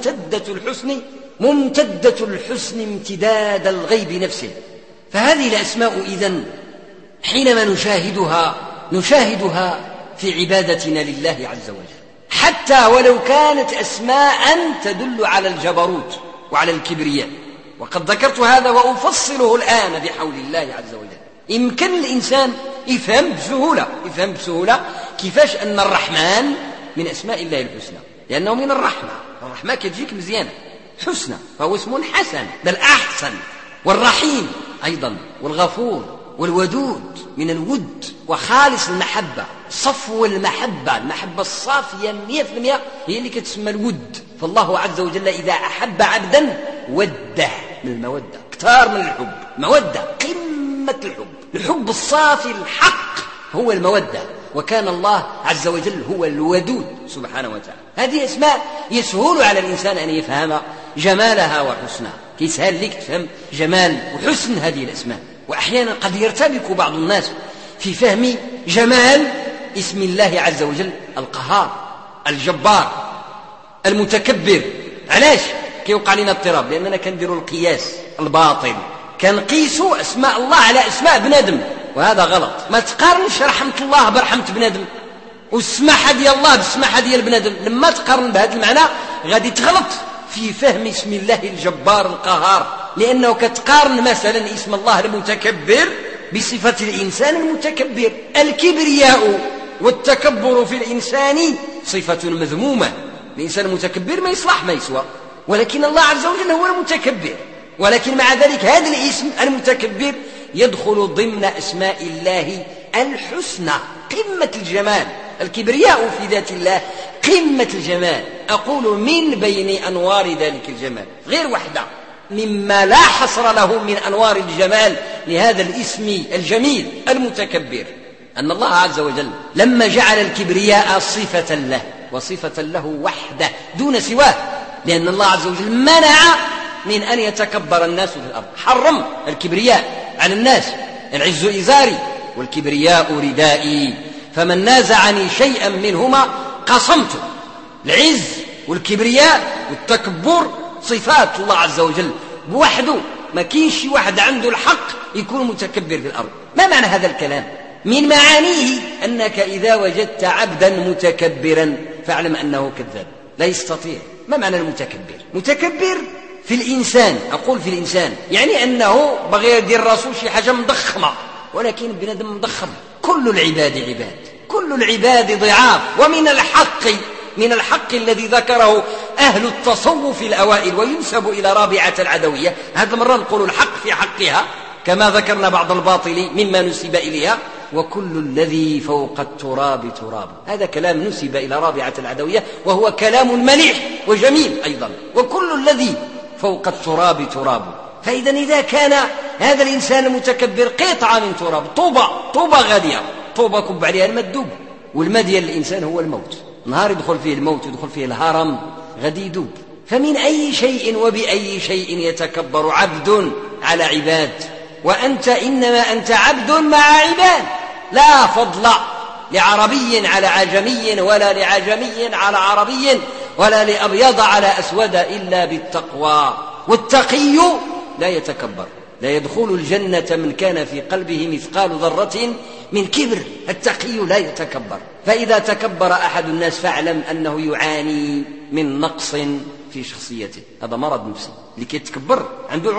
ممتدة الحسن امتداد الغيب نفسه. فهذه الأسماء إذن حينما نشاهدها في عبادتنا لله عز وجل، حتى ولو كانت أسماء تدل على الجبروت وعلى الكبرياء، وقد ذكرت هذا وأفصله الآن بحول الله عز وجل. يمكن الإنسان يفهم بسهولة كيفاش أن الرحمن من أسماء الله الحسنى، لأنه من الرحمة كتجيك مزيانة حسنى، فهو اسم حسن بل أحسن. والرحيم أيضا، والغفور والودود من الود وخالص المحبة، صفو المحبة الصافية 100% هي اللي كتسمى الود. فالله عز وجل إذا أحب عبدا وده من المودة، أكثر من الحب. مودة قمة الحب الصافي الحق هو المودة، وكان الله عز وجل هو الودود سبحانه وتعالى. هذه أسماء يسهل على الإنسان أن يفهم جمالها وحسنها، يسهل لك تفهم جمال وحسن هذه الأسماء. وأحيانا قد يرتبك بعض الناس في فهم جمال اسم الله عز وجل القهار الجبار المتكبر. علاش كيوقع لنا اضطراب؟ لأننا كنديروا القياس الباطل، كنقيسوا أسماء الله على أسماء بنادم، وهذا غلط. ما تقارنش رحمة الله برحمة بنادم، والسماحة ديال الله بالسماحة ديال بنادم. لما تقارن بهذا المعنى غادي تغلط في فهم اسم الله الجبار القهار، لأنه كتقارن مثلا اسم الله المتكبر بصفة الإنسان المتكبر. الكبرياء والتكبر في الإنسان صفة مذمومة. الإنسان المتكبر ما يصلح ما يسوى، ولكن الله عز وجل هو المتكبر. ولكن مع ذلك هذا الاسم المتكبر يدخل ضمن أسماء الله الحسنى، قمة الجمال. الكبرياء في ذات الله قمة الجمال. أقول من بين أنوار ذلك الجمال غير واحدة مما لا حصر له من أنوار الجمال لهذا الاسم الجميل المتكبر، أن الله عز وجل لما جعل الكبرياء صفة له وصفة له وحده دون سواه، لأن الله عز وجل منع من أن يتكبر الناس في الأرض، حرم الكبرياء على الناس. العز إزاري والكبرياء ردائي، فمن نازعني شيئا منهما قصمته. العز والكبرياء والتكبر صفات الله عز وجل بوحده، ما كاينش واحد عنده الحق يكون متكبر في الأرض. ما معنى هذا الكلام؟ من معانيه أنك إذا وجدت عبدا متكبرا فاعلم أنه كذاب، لا يستطيع. ما معنى المتكبر؟ متكبر في الإنسان، أقول في الإنسان يعني أنه بغي يدير راسه شي حاجة مضخمة، ولكن بنادم مضخم. كل العباد عباد، كل العباد ضعاف. ومن الحق الذي ذكره أهل التصوف الأوائل وينسب إلى رابعة العدوية، هذا مرة نقول الحق في حقها كما ذكرنا بعض الباطل مما نسب إليها، وكل الذي فوق التراب تراب. هذا كلام نسب إلى رابعة العدوية وهو كلام مليح وجميل أيضا. وكل الذي فوق التراب تراب. فإذا إذا كان هذا الإنسان المتكبر قطعة من تراب، طوبة غادية، طوبة كب عليها الماء تدوب، والماء ديال الإنسان هو الموت. نهار يدخل فيه الموت يدخل فيه الهرم غادي يدوب. فمن أي شيء وبأي شيء يتكبر عبد على عباد؟ وأنت إنما أنت عبد مع عباد. لا فضل لعربي على عجمي، ولا لعجمي على عربي، ولا لأبيض على أسود، إلا بالتقوى. والتقي لا يتكبر، لا يدخل الجنة من كان في قلبه مثقال ذرة من كبر. التقي لا يتكبر. فإذا تكبر أحد الناس فاعلم أنه يعاني من نقص في شخصيته. هذا مرض نفسي. اللي كيتكبر عنده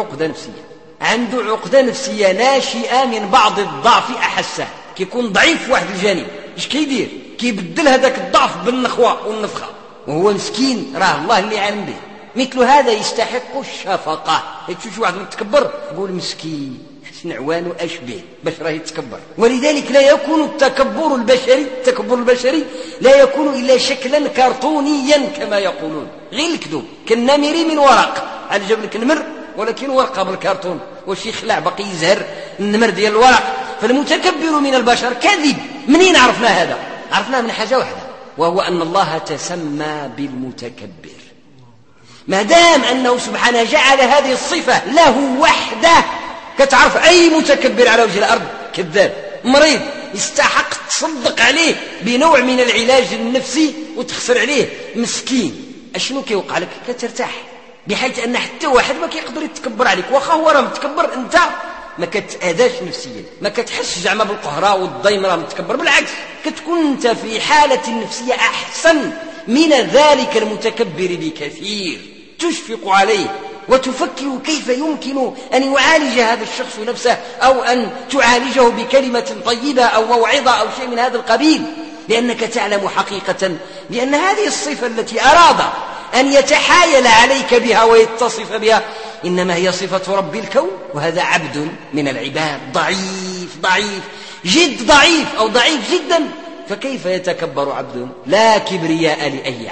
عقدة نفسية ناشئة من بعض الضعف أحسه. كيكون ضعيف في واحد الجانب، ايش كيدير؟ كيبدل هذاك الضعف بالنخوة والنفخة، وهو مسكين راه الله اللي عالم به. مثل هذا يستحق الشفقة. تشوف واحد متكبر تقول مسكين نعوان أشبه باش راه يتكبر. ولذلك لا يكون التكبر البشري لا يكون إلا شكلا كرتونيا كما يقولون، غير الكذوب كالنمر من ورق. على جاب لك النمر ولكن ورقة بالكرتون، واش يخلع باقي يزهر النمر ديال الورق. فالمتكبر من البشر كذب. منين عرفنا هذا؟ عرفنا من حاجة واحدة، وهو أن الله تسمى بالمتكبر. ما دام أنه سبحانه جعل هذه الصفة له وحده، كتعرف أي متكبر على وجه الأرض كذاب مريض، يستحق تصدق عليه بنوع من العلاج النفسي وتخسر عليه مسكين. أشنو كيوقع لك؟ كترتاح، بحيث أن حتى واحد ما كيقدر يتكبر عليك. واخا هو راه متكبر، أنت ما كتأذاش نفسيا، ما كتحسش زعما بالقهرة والضيم راه متكبر، بالعكس كتكون أنت في حالة نفسية أحسن من ذلك المتكبر بكثير. تشفق عليه وتفكر كيف يمكن أن يعالج هذا الشخص نفسه، أو أن تعالجه بكلمة طيبة أو موعظة أو شيء من هذا القبيل، لأنك تعلم حقيقة بأن هذه الصفة التي أراد أن يتحايل عليك بها ويتصف بها إنما هي صفة رب الكون، وهذا عبد من العباد ضعيف جد ضعيف أو ضعيف جدا. فكيف يتكبر عبد؟ لا كبرياء لأي عبد.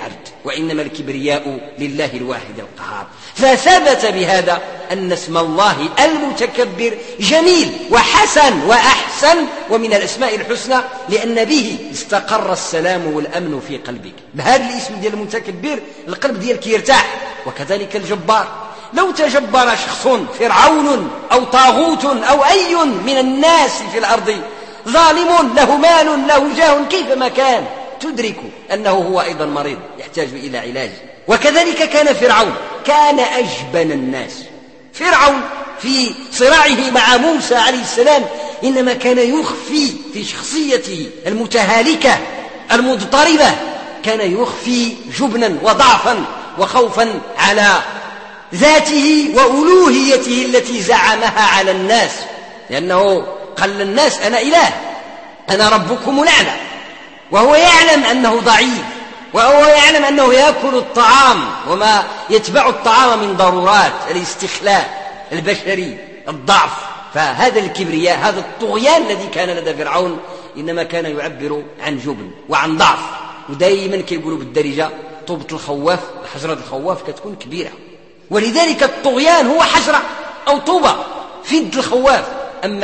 وإنما الكبرياء لله الواحد القهار. فثبت بهذا أن اسم الله المتكبر جميل وحسن وأحسن ومن الأسماء الحسنى، لأن به استقر السلام والأمن في قلبك. بهذا الاسم ديال المتكبر القلب ديالك يرتاح. وكذلك الجبار، لو تجبر شخص فرعون أو طاغوت أو أي من الناس في الأرض ظالم له مال له جاه كيفما كان، تدرك أنه هو أيضا مريض يحتاج إلى علاج. وكذلك كان فرعون، كان أجبن الناس. فرعون في صراعه مع موسى عليه السلام إنما كان يخفي في شخصيته المتهالكة المضطربة، كان يخفي جبنا وضعفا وخوفا على ذاته وألوهيته التي زعمها على الناس، لأنه قال للناس أنا إله، أنا ربكم الأعلى، وهو يعلم أنه ضعيف، وهو يعلم أنه يأكل الطعام وما يتبع الطعام من ضرورات الاستخلاء البشري الضعف. فهذا الكبرياء، هذا الطغيان الذي كان لدى فرعون إنما كان يعبر عن جبن وعن ضعف. ودائما كيقولوا بالدارجة طوبة الخواف، حجرة الخواف كتكون كبيرة، ولذلك الطغيان هو حجرة أو طوبة في يد الخواف. أما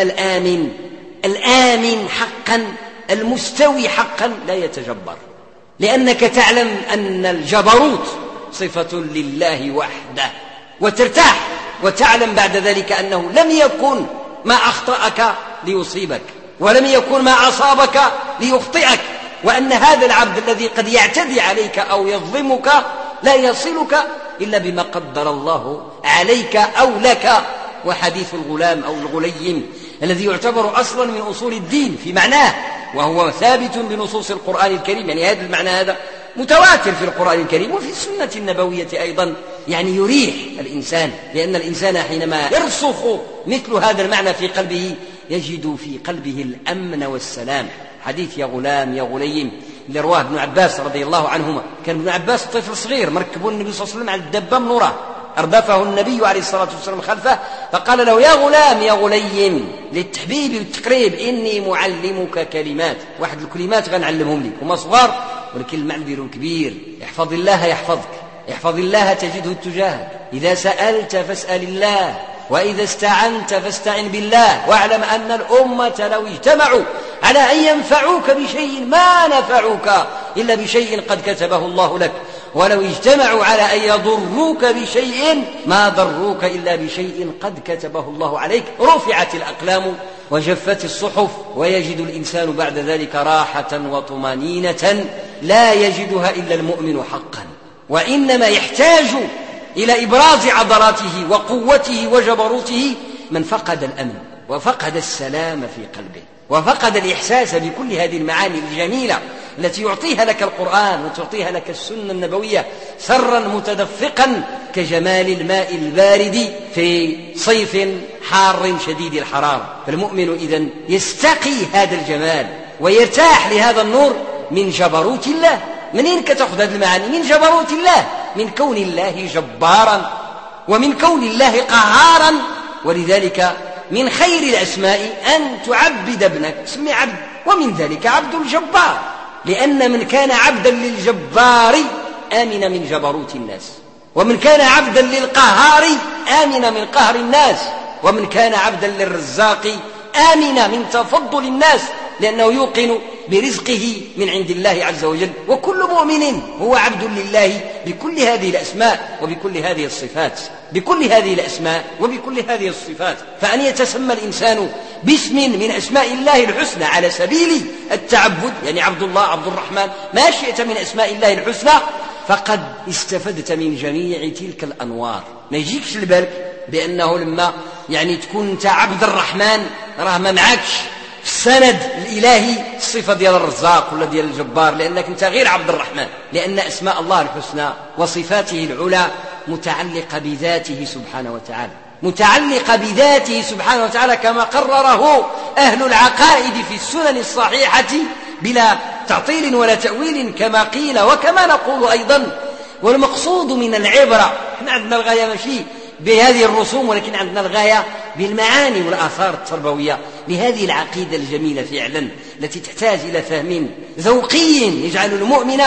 الآمن حقا المستوي حقا لا يتجبر، لأنك تعلم أن الجبروت صفة لله وحده، وترتاح وتعلم بعد ذلك أنه لم يكن ما أخطأك ليصيبك، ولم يكن ما أصابك ليخطئك، وأن هذا العبد الذي قد يعتدي عليك أو يظلمك لا يصلك إلا بما قدر الله عليك أو لك. وحديث الغلام أو الغليم الذي يعتبر أصلا من أصول الدين في معناه، وهو ثابت بنصوص القرآن الكريم، يعني هذا المعنى هذا متواتر في القرآن الكريم وفي السنة النبوية أيضا، يعني يريح الإنسان، لأن الإنسان حينما يرسخ مثل هذا المعنى في قلبه يجد في قلبه الأمن والسلام. حديث يا غلام يا غليم اللي رواه ابن عباس رضي الله عنهما. كان ابن عباس طفل صغير، مركبون النبي صلى الله عليه وسلم على الدبة منورة، أردفه النبي عليه الصلاة والسلام خلفه فقال له يا غلام يا غليم للتحبيب والتقريب إني معلمك كلمات. واحد الكلمات غنعلمهم لك، هما صغار ولكن المعنى ديالهم كبير. احفظ الله يحفظك، احفظ الله تجده تجاهك، إذا سألت فاسأل الله، وإذا استعنت فاستعن بالله، واعلم أن الأمة لو اجتمعوا على أن ينفعوك بشيء ما نفعوك إلا بشيء قد كتبه الله لك، ولو اجتمعوا على أن يضروك بشيء ما ضروك إلا بشيء قد كتبه الله عليك. رفعت الأقلام وجفت الصحف، ويجد الإنسان بعد ذلك راحة وطمانينة لا يجدها إلا المؤمن حقا. وإنما يحتاج إلى إبراز عضلاته وقوته وجبروته من فقد الأمن وفقد السلام في قلبه وفقد الإحساس بكل هذه المعاني الجميلة التي يعطيها لك القرآن وتعطيها لك السنة النبوية سرا متدفقا كجمال الماء البارد في صيف حار شديد الحرارة. فالمؤمن إذن يستقي هذا الجمال ويرتاح لهذا النور من جبروت الله. منين كتأخذ هذه المعاني؟ من جبروت الله، من كون الله جبارا ومن كون الله قهارا. ولذلك من خير الأسماء أن تعبد ابنك، اسمي عبد، ومن ذلك عبد الجبار، لأن من كان عبدا للجبار آمن من جبروت الناس، ومن كان عبدا للقهار آمن من قهر الناس، ومن كان عبدا للرزاق آمن من تفضل الناس، لأنه يوقن برزقه من عند الله عز وجل. وكل مؤمن هو عبد لله بكل هذه الأسماء وبكل هذه الصفات، بكل هذه الأسماء وبكل هذه الصفات. فأن يتسمى الإنسان باسم من أسماء الله الحسنى على سبيل التعبد، يعني عبد الله عبد الرحمن ما شئت من أسماء الله الحسنى، فقد استفدت من جميع تلك الأنوار. ما يجيكش لبالك بأنه لما يعني تكون أنت عبد الرحمن راه ما معكش السند الإلهي الصفة ديال الرزاق ولا ديال الجبار، لأنك أنت غير عبد الرحمن، لأن أسماء الله الحسنى وصفاته العلى متعلقة بذاته سبحانه وتعالى، متعلقة بذاته سبحانه وتعالى كما قرره أهل العقائد في السنن الصحيحة بلا تعطيل ولا تأويل كما قيل وكما نقول أيضا. والمقصود من العبرة، احنا عندنا الغاية ماشي بهذه الرسوم، ولكن عندنا الغاية بالمعاني والآثار التربوية لهذه العقيدة الجميلة فعلا التي تحتاج إلى فهم ذوقي يجعل المؤمن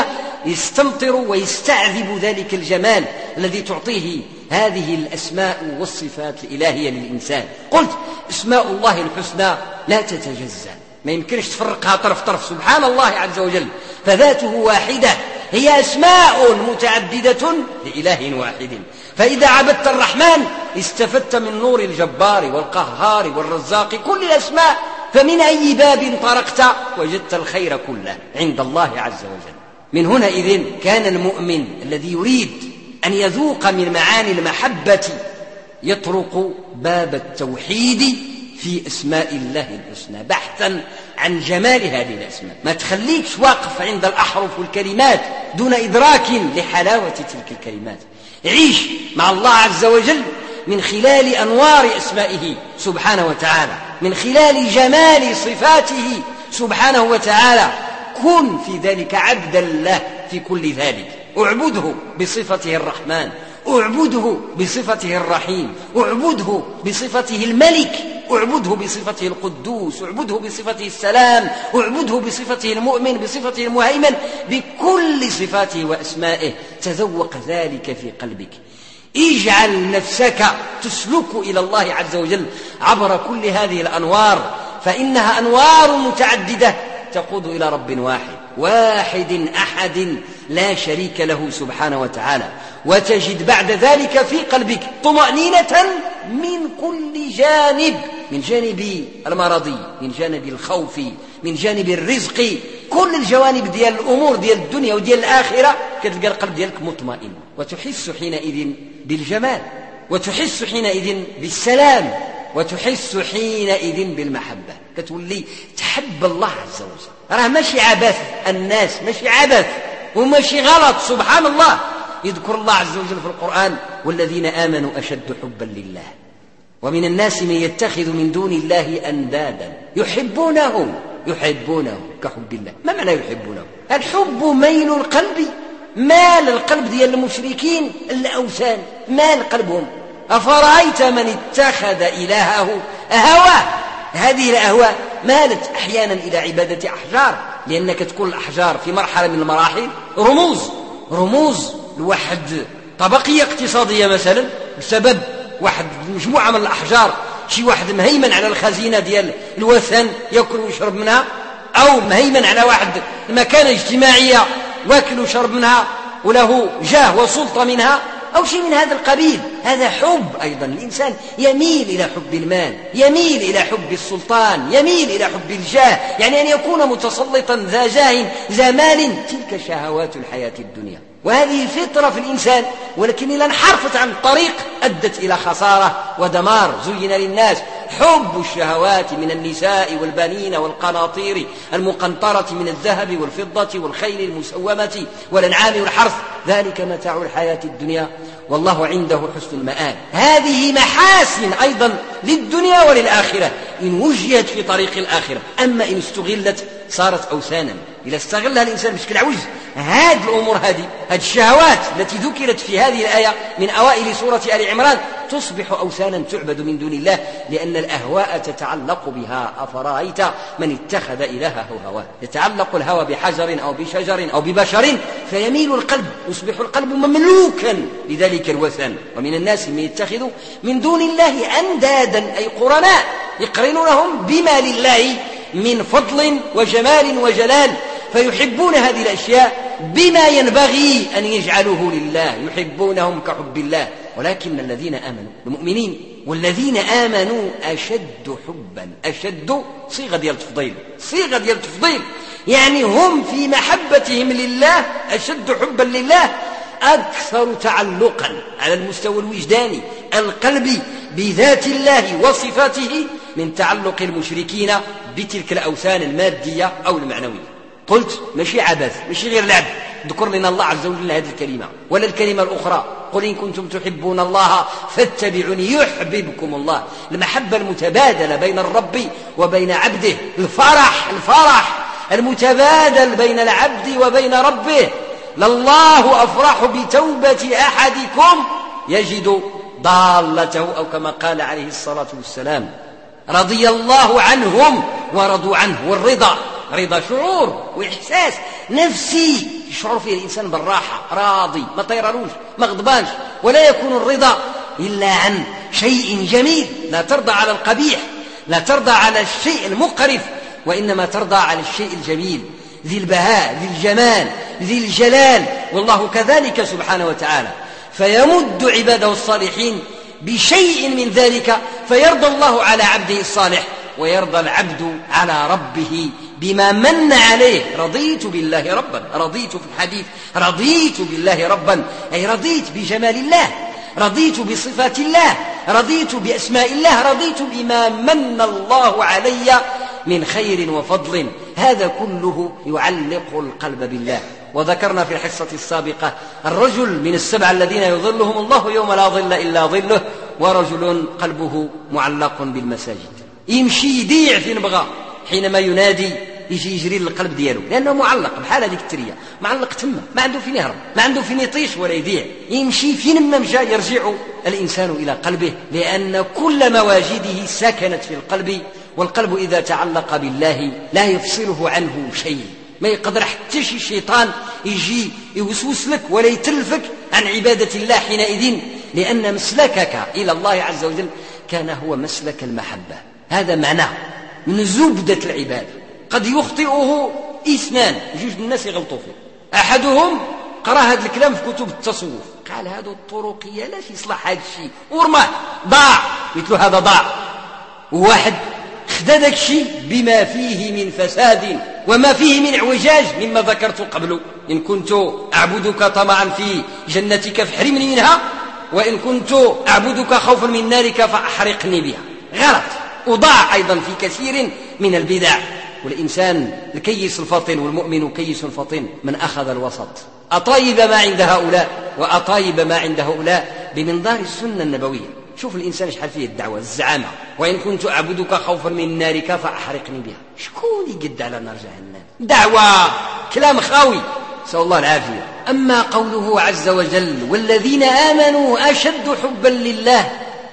يستمطر ويستعذب ذلك الجمال الذي تعطيه هذه الأسماء والصفات الإلهية للإنسان. قلت أسماء الله الحسنى لا تتجزأ، ما يمكنش تفرقها طرف طرف، سبحان الله عز وجل، فذاته واحدة، هي أسماء متعددة لإله واحد. فإذا عبدت الرحمن استفدت من نور الجبار والقهار والرزاق كل الأسماء، فمن أي باب طرقت وجدت الخير كله عند الله عز وجل. من هنا إذن كان المؤمن الذي يريد أن يذوق من معاني المحبة يطرق باب التوحيد في أسماء الله الحسنى بحثا عن جمال هذه الأسماء. ما تخليكش واقف عند الأحرف والكلمات دون إدراك لحلاوة تلك الكلمات. عيش مع الله عز وجل من خلال أنوار أسمائه سبحانه وتعالى، من خلال جمال صفاته سبحانه وتعالى. كن في ذلك عبدا له في كل ذلك، اعبده بصفته الرحمن، اعبده بصفته الرحيم، اعبده بصفته الملك، اعبده بصفته القدوس، اعبده بصفته السلام، اعبده بصفته المؤمن، بصفته المهيمن، بكل صفاته وأسمائه. تذوق ذلك في قلبك. اجعل نفسك تسلك إلى الله عز وجل عبر كل هذه الأنوار، فإنها أنوار متعددة تقود إلى رب واحد أحد لا شريك له سبحانه وتعالى. وتجد بعد ذلك في قلبك طمأنينة من كل جانب، من جانب المرضي، من جانب الخوف، من جانب الرزق، كل الجوانب ديال الأمور ديال الدنيا وديال الآخرة كتلقى القلب ديالك مطمئن، وتحس حينئذ بالجمال، وتحس حينئذ بالسلام، وتحس حينئذ بالمحبة. كتولي تحب الله عز وجل. راه ماشي عبث الناس، ماشي عبث وماشي غلط، سبحان الله. يذكر الله عز وجل في القرآن والذين آمنوا أشد حبا لله ومن الناس من يتخذ من دون الله أندادا يحبونهم كحب الله. ما معنى يحبونه؟ الحب ميل القلب، مال القلب ديال المشركين الأوثان، مال قلبهم. أفرأيت من اتخذ إلهه هواه. هذه الأهواء مالت أحيانا إلى عبادة أحجار، لأنك تكون الأحجار في مرحلة من المراحل رموز لواحد طبقية اقتصادية مثلا، بسبب واحد مجموعة من الأحجار، شي واحد مهيمن على الخزينة ديال الوثن يأكل ويشرب منها، أو مهيمن على واحد المكانة اجتماعية واكل وشرب منها وله جاه وسلطة منها، أو شيء من هذا القبيل. هذا حب أيضا. الإنسان يميل إلى حب المال، يميل إلى حب السلطان، يميل إلى حب الجاه، يعني أن يكون متسلطا ذا جاه ذا مال. تلك شهوات الحياة الدنيا، وهذه فطرة في الإنسان، ولكن إذا انحرفت عن الطريق أدت إلى خسارة ودمار. زين للناس حب الشهوات من النساء والبنين والقناطير المقنطرة من الذهب والفضة والخيل المسومة والأنعام والحرث، ذلك متاع الحياة الدنيا والله عنده حسن المآب. هذه محاسن أيضا للدنيا وللآخرة إن وجهت في طريق الآخرة. أما إن استغلت صارت أوثانا. إذا استغلها الإنسان بشكل عوج، هذه الأمور، هذه الشهوات التي ذكرت في هذه الآية من أوائل سورة آل عمران تصبح أوثانا تعبد من دون الله، لأن الأهواء تتعلق بها. أفرأيت من اتخذ إلهه هواه. يتعلق الهوى بحجر أو بشجر أو ببشر فيميل القلب، يصبح القلب مملوكا لذلك الوثن. ومن الناس من يتخذ من دون الله أندادا، أي قرناء يقرنونهم بما لله من فضل وجمال وجلال، فيحبون هذه الأشياء بما ينبغي أن يجعلوه لله، يحبونهم كحب الله. ولكن الذين آمنوا المؤمنين والذين آمنوا أشد حبا. أشد صيغة ديال التفضيل، يعني هم في محبتهم لله أشد حبا لله، أكثر تعلقا على المستوى الوجداني القلبي بذات الله وصفاته من تعلق المشركين بتلك الأوثان المادية أو المعنوية. قلت ماشي عبث، ماشي غير لعب. ذكر لنا الله عز وجل هذه الكلمة ولا الكلمة الأخرى، قل إن كنتم تحبون الله فاتبعوني يحببكم الله. المحبة المتبادلة بين الرب وبين عبده، الفرح المتبادل بين العبد وبين ربه. لله أفرح بتوبة أحدكم يجد ضالته، أو كما قال عليه الصلاة والسلام رضي الله عنهم ورضوا عنه. والرضا رضا شعور وإحساس نفسي، يشعر فيه الإنسان بالراحة، راضي، ما طيرلوش، ما غضبانش. ولا يكون الرضا إلا عن شيء جميل، لا ترضى على القبيح، لا ترضى على الشيء المقرف، وإنما ترضى على الشيء الجميل ذي البهاء، ذي الجمال، ذي الجلال. والله كذلك سبحانه وتعالى، فيمد عباده الصالحين بشيء من ذلك، فيرضى الله على عبده الصالح، ويرضى العبد على ربه بما من عليه. رضيت بالله ربا، رضيت في الحديث رضيت بالله ربا، أي رضيت بجمال الله، رضيت بصفات الله، رضيت بأسماء الله، رضيت بما من الله علي من خير وفضل. هذا كله يعلق القلب بالله. وذكرنا في الحصة السابقة الرجل من السبع الذين يظلهم الله يوم لا ظل إلا ظله، ورجل قلبه معلق بالمساجد، يمشي يضيع فين بغى، حينما ينادي يجي يجري للقلب دياله، لأنه معلق بحال هذيك الترية، معلق تما، ما عنده فين يهرب، ما عنده فين يطيش ولا يضيع، يمشي فين ما مشى يرجع الإنسان إلى قلبه، لأن كل مواجده سكنت في القلب. والقلب إذا تعلق بالله لا يفصله عنه شيء، ما يقدر حتى شي شيطان يجي يوسوس لك ولا يتلفك عن عبادة الله حينئذ، لأن مسلكك إلى الله عز وجل كان هو مسلك المحبة. هذا معناه من زبدة العبادة. قد يخطئه اثنان، جوج الناس يغلطوا فيه، أحدهم قرأ هذا الكلام في كتب التصوف، قال هذا الطرقية لا يصلح هذا الشيء، ورماه ضاع، مثل هذا ضاع. وواحد خدا ذاك الشيء بما فيه من فساد وما فيه من اعوجاج مما ذكرت قبل. إن كنت أعبدك طمعا في جنتك فاحرمني منها، وإن كنت أعبدك خوفا من نارك فأحرقني بها. غلط. وضاع أيضا في كثير من البدع. والإنسان الكيس الفطن والمؤمن كيس فطن من أخذ الوسط، أطايب ما عند هؤلاء وأطايب ما عند هؤلاء بمنظار السنة النبوية. شوف الإنسان شحال فيه الدعوة، الزعامة، وإن كنت أعبدك خوفا من نارك فأحرقني بها. شكون يقد على نار جهنم؟ دعوة، كلام خاوي، نسأل الله العافية. أما قوله عز وجل والذين آمنوا أشد حبا لله،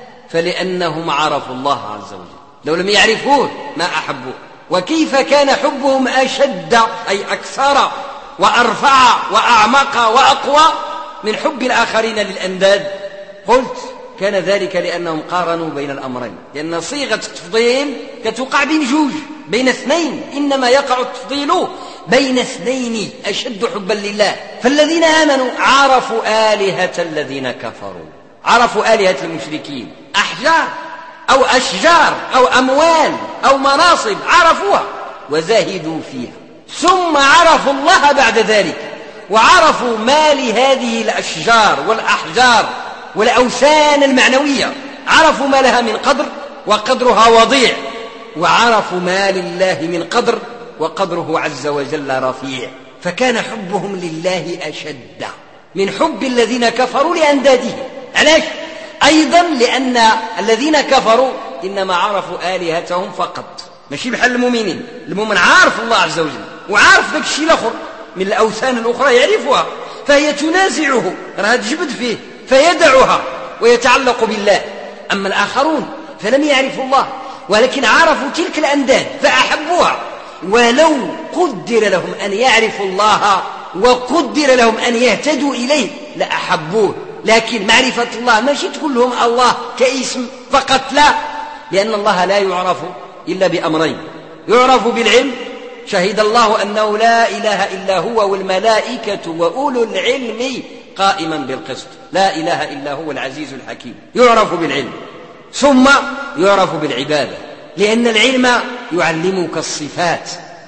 فلأنهم عرفوا الله عز وجل، لو لم يعرفوه ما أحبوه. وكيف كان حبهم أشد أي أكثر وأرفع وأعمق وأقوى من حب الآخرين للأنداد؟ قلت كان ذلك لأنهم قارنوا بين الأمرين، لأن صيغة التفضيل كتوقع بين جوج، بين اثنين، إنما يقع التفضيل بين اثنين. أشد حبا لله، فالذين آمنوا عرفوا آلهة الذين كفروا، عرفوا آلهة المشركين، أحجار أو أشجار أو أموال أو مناصب، عرفوها وزاهدوا فيها. ثم عرفوا الله بعد ذلك، وعرفوا ما لهذه الأشجار والأحجار والأوثان المعنوية، عرفوا ما لها من قدر وقدرها وضيع، وعرفوا ما لله من قدر وقدره عز وجل رفيع. فكان حبهم لله أشد من حب الذين كفروا لأندادهم. علاش؟ أيضا لأن الذين كفروا إنما عرفوا آلهتهم فقط، ماشي بحال المؤمنين. المؤمن عارف الله عز وجل وعارف ذاك الشيء الآخر من الأوثان الأخرى يعرفها، فهي تنازعه، راها تجبد فيه فيدعها ويتعلق بالله. أما الآخرون فلم يعرفوا الله، ولكن عرفوا تلك الأنداد فأحبوها. ولو قدر لهم أن يعرفوا الله وقدر لهم أن يهتدوا إليه لأحبوه، لكن معرفة الله ماشي تقول لهم الله كاسم فقط، لا، لأن الله لا يعرف إلا بأمرين: يعرف بالعلم، شهد الله أنه لا إله إلا هو والملائكة وأولو العلم قائما بالقسط، لا إله إلا هو العزيز الحكيم، يعرف بالعلم. ثم يعرف بالعبادة، لأن العلم يعلمك الصفات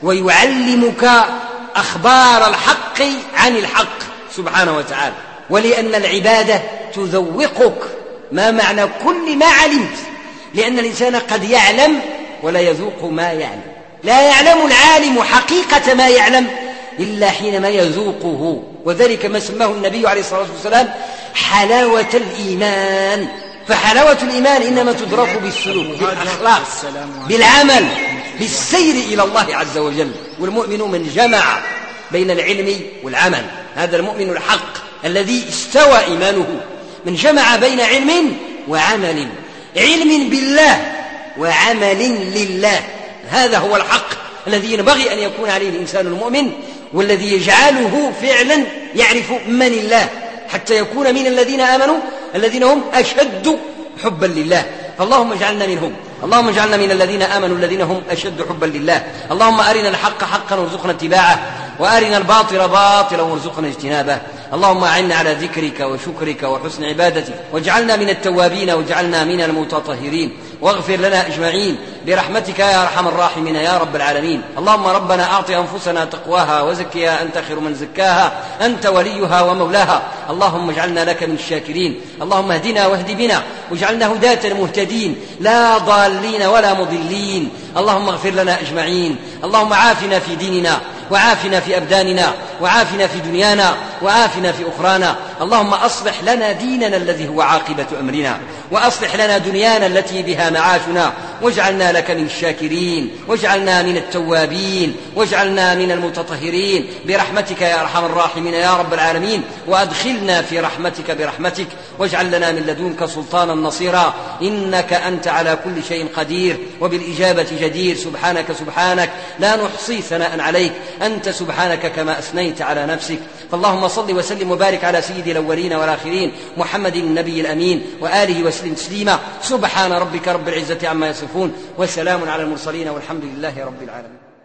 ويعلمك أخبار الحق عن الحق سبحانه وتعالى، ولأن العبادة تذوقك ما معنى كل ما علمت، لأن الإنسان قد يعلم ولا يذوق ما يعلم. لا يعلم العالم حقيقة ما يعلم إلا حينما يذوقه، وذلك ما سماه النبي عليه الصلاة والسلام حلاوة الإيمان. فحلاوة الإيمان إنما تدرك بالسلوك، بالأخلاق، بالعمل، بالسير إلى الله عز وجل. والمؤمن من جمع بين العلم والعمل، هذا المؤمن الحق الذي استوى إيمانه، من جمع بين علم وعمل، علم بالله وعمل لله. هذا هو الحق الذي ينبغي أن يكون عليه الإنسان المؤمن، والذي يجعله فعلا يعرف من الله حتى يكون من الذين آمنوا الذين هم أشد حبا لله. فاللهم اجعلنا منهم، اللهم اجعلنا من الذين آمنوا الذين هم أشد حبا لله. اللهم أرنا الحق حقا وارزقنا اتباعه، وأرنا الباطل باطلا وارزقنا اجتنابه. اللهم أعنا على ذكرك وشكرك وحسن عبادتك، واجعلنا من التوابين واجعلنا من المتطهرين، واغفر لنا أجمعين برحمتك يا أرحم الراحمين يا رب العالمين. اللهم ربنا أعط أنفسنا تقواها وزكها أنت خير من زكاها أنت وليها ومولاها. اللهم اجعلنا لك من الشاكرين. اللهم اهدنا واهد بنا واجعلنا هداة مهتدين لا ضالين ولا مضلين. اللهم اغفر لنا أجمعين. اللهم عافنا في ديننا وعافنا في أبداننا وعافنا في دنيانا وعافنا في أخرانا. اللهم أصلح لنا ديننا الذي هو عاقبة أمرنا، وأصلح لنا دنيانا التي بها معاشنا، واجعلنا لك من الشاكرين، واجعلنا من التوابين، واجعلنا من المتطهرين برحمتك يا أرحم الراحمين يا رب العالمين. وأدخلنا في رحمتك برحمتك، واجعل لنا من لدنك سلطانا نصيرا، إنك أنت على كل شيء قدير وبالإجابة جدير. سبحانك سبحانك لا نحصي ثناء عليك، أنت سبحانك كما أثنيت على نفسك. فاللهم صل وسلم وبارك على سيد الأولين والآخرين محمد النبي الأمين وآله وسلم تسليما. سبحان ربك رب العزة عما يصفون، وسلام على المرسلين، والحمد لله رب العالمين.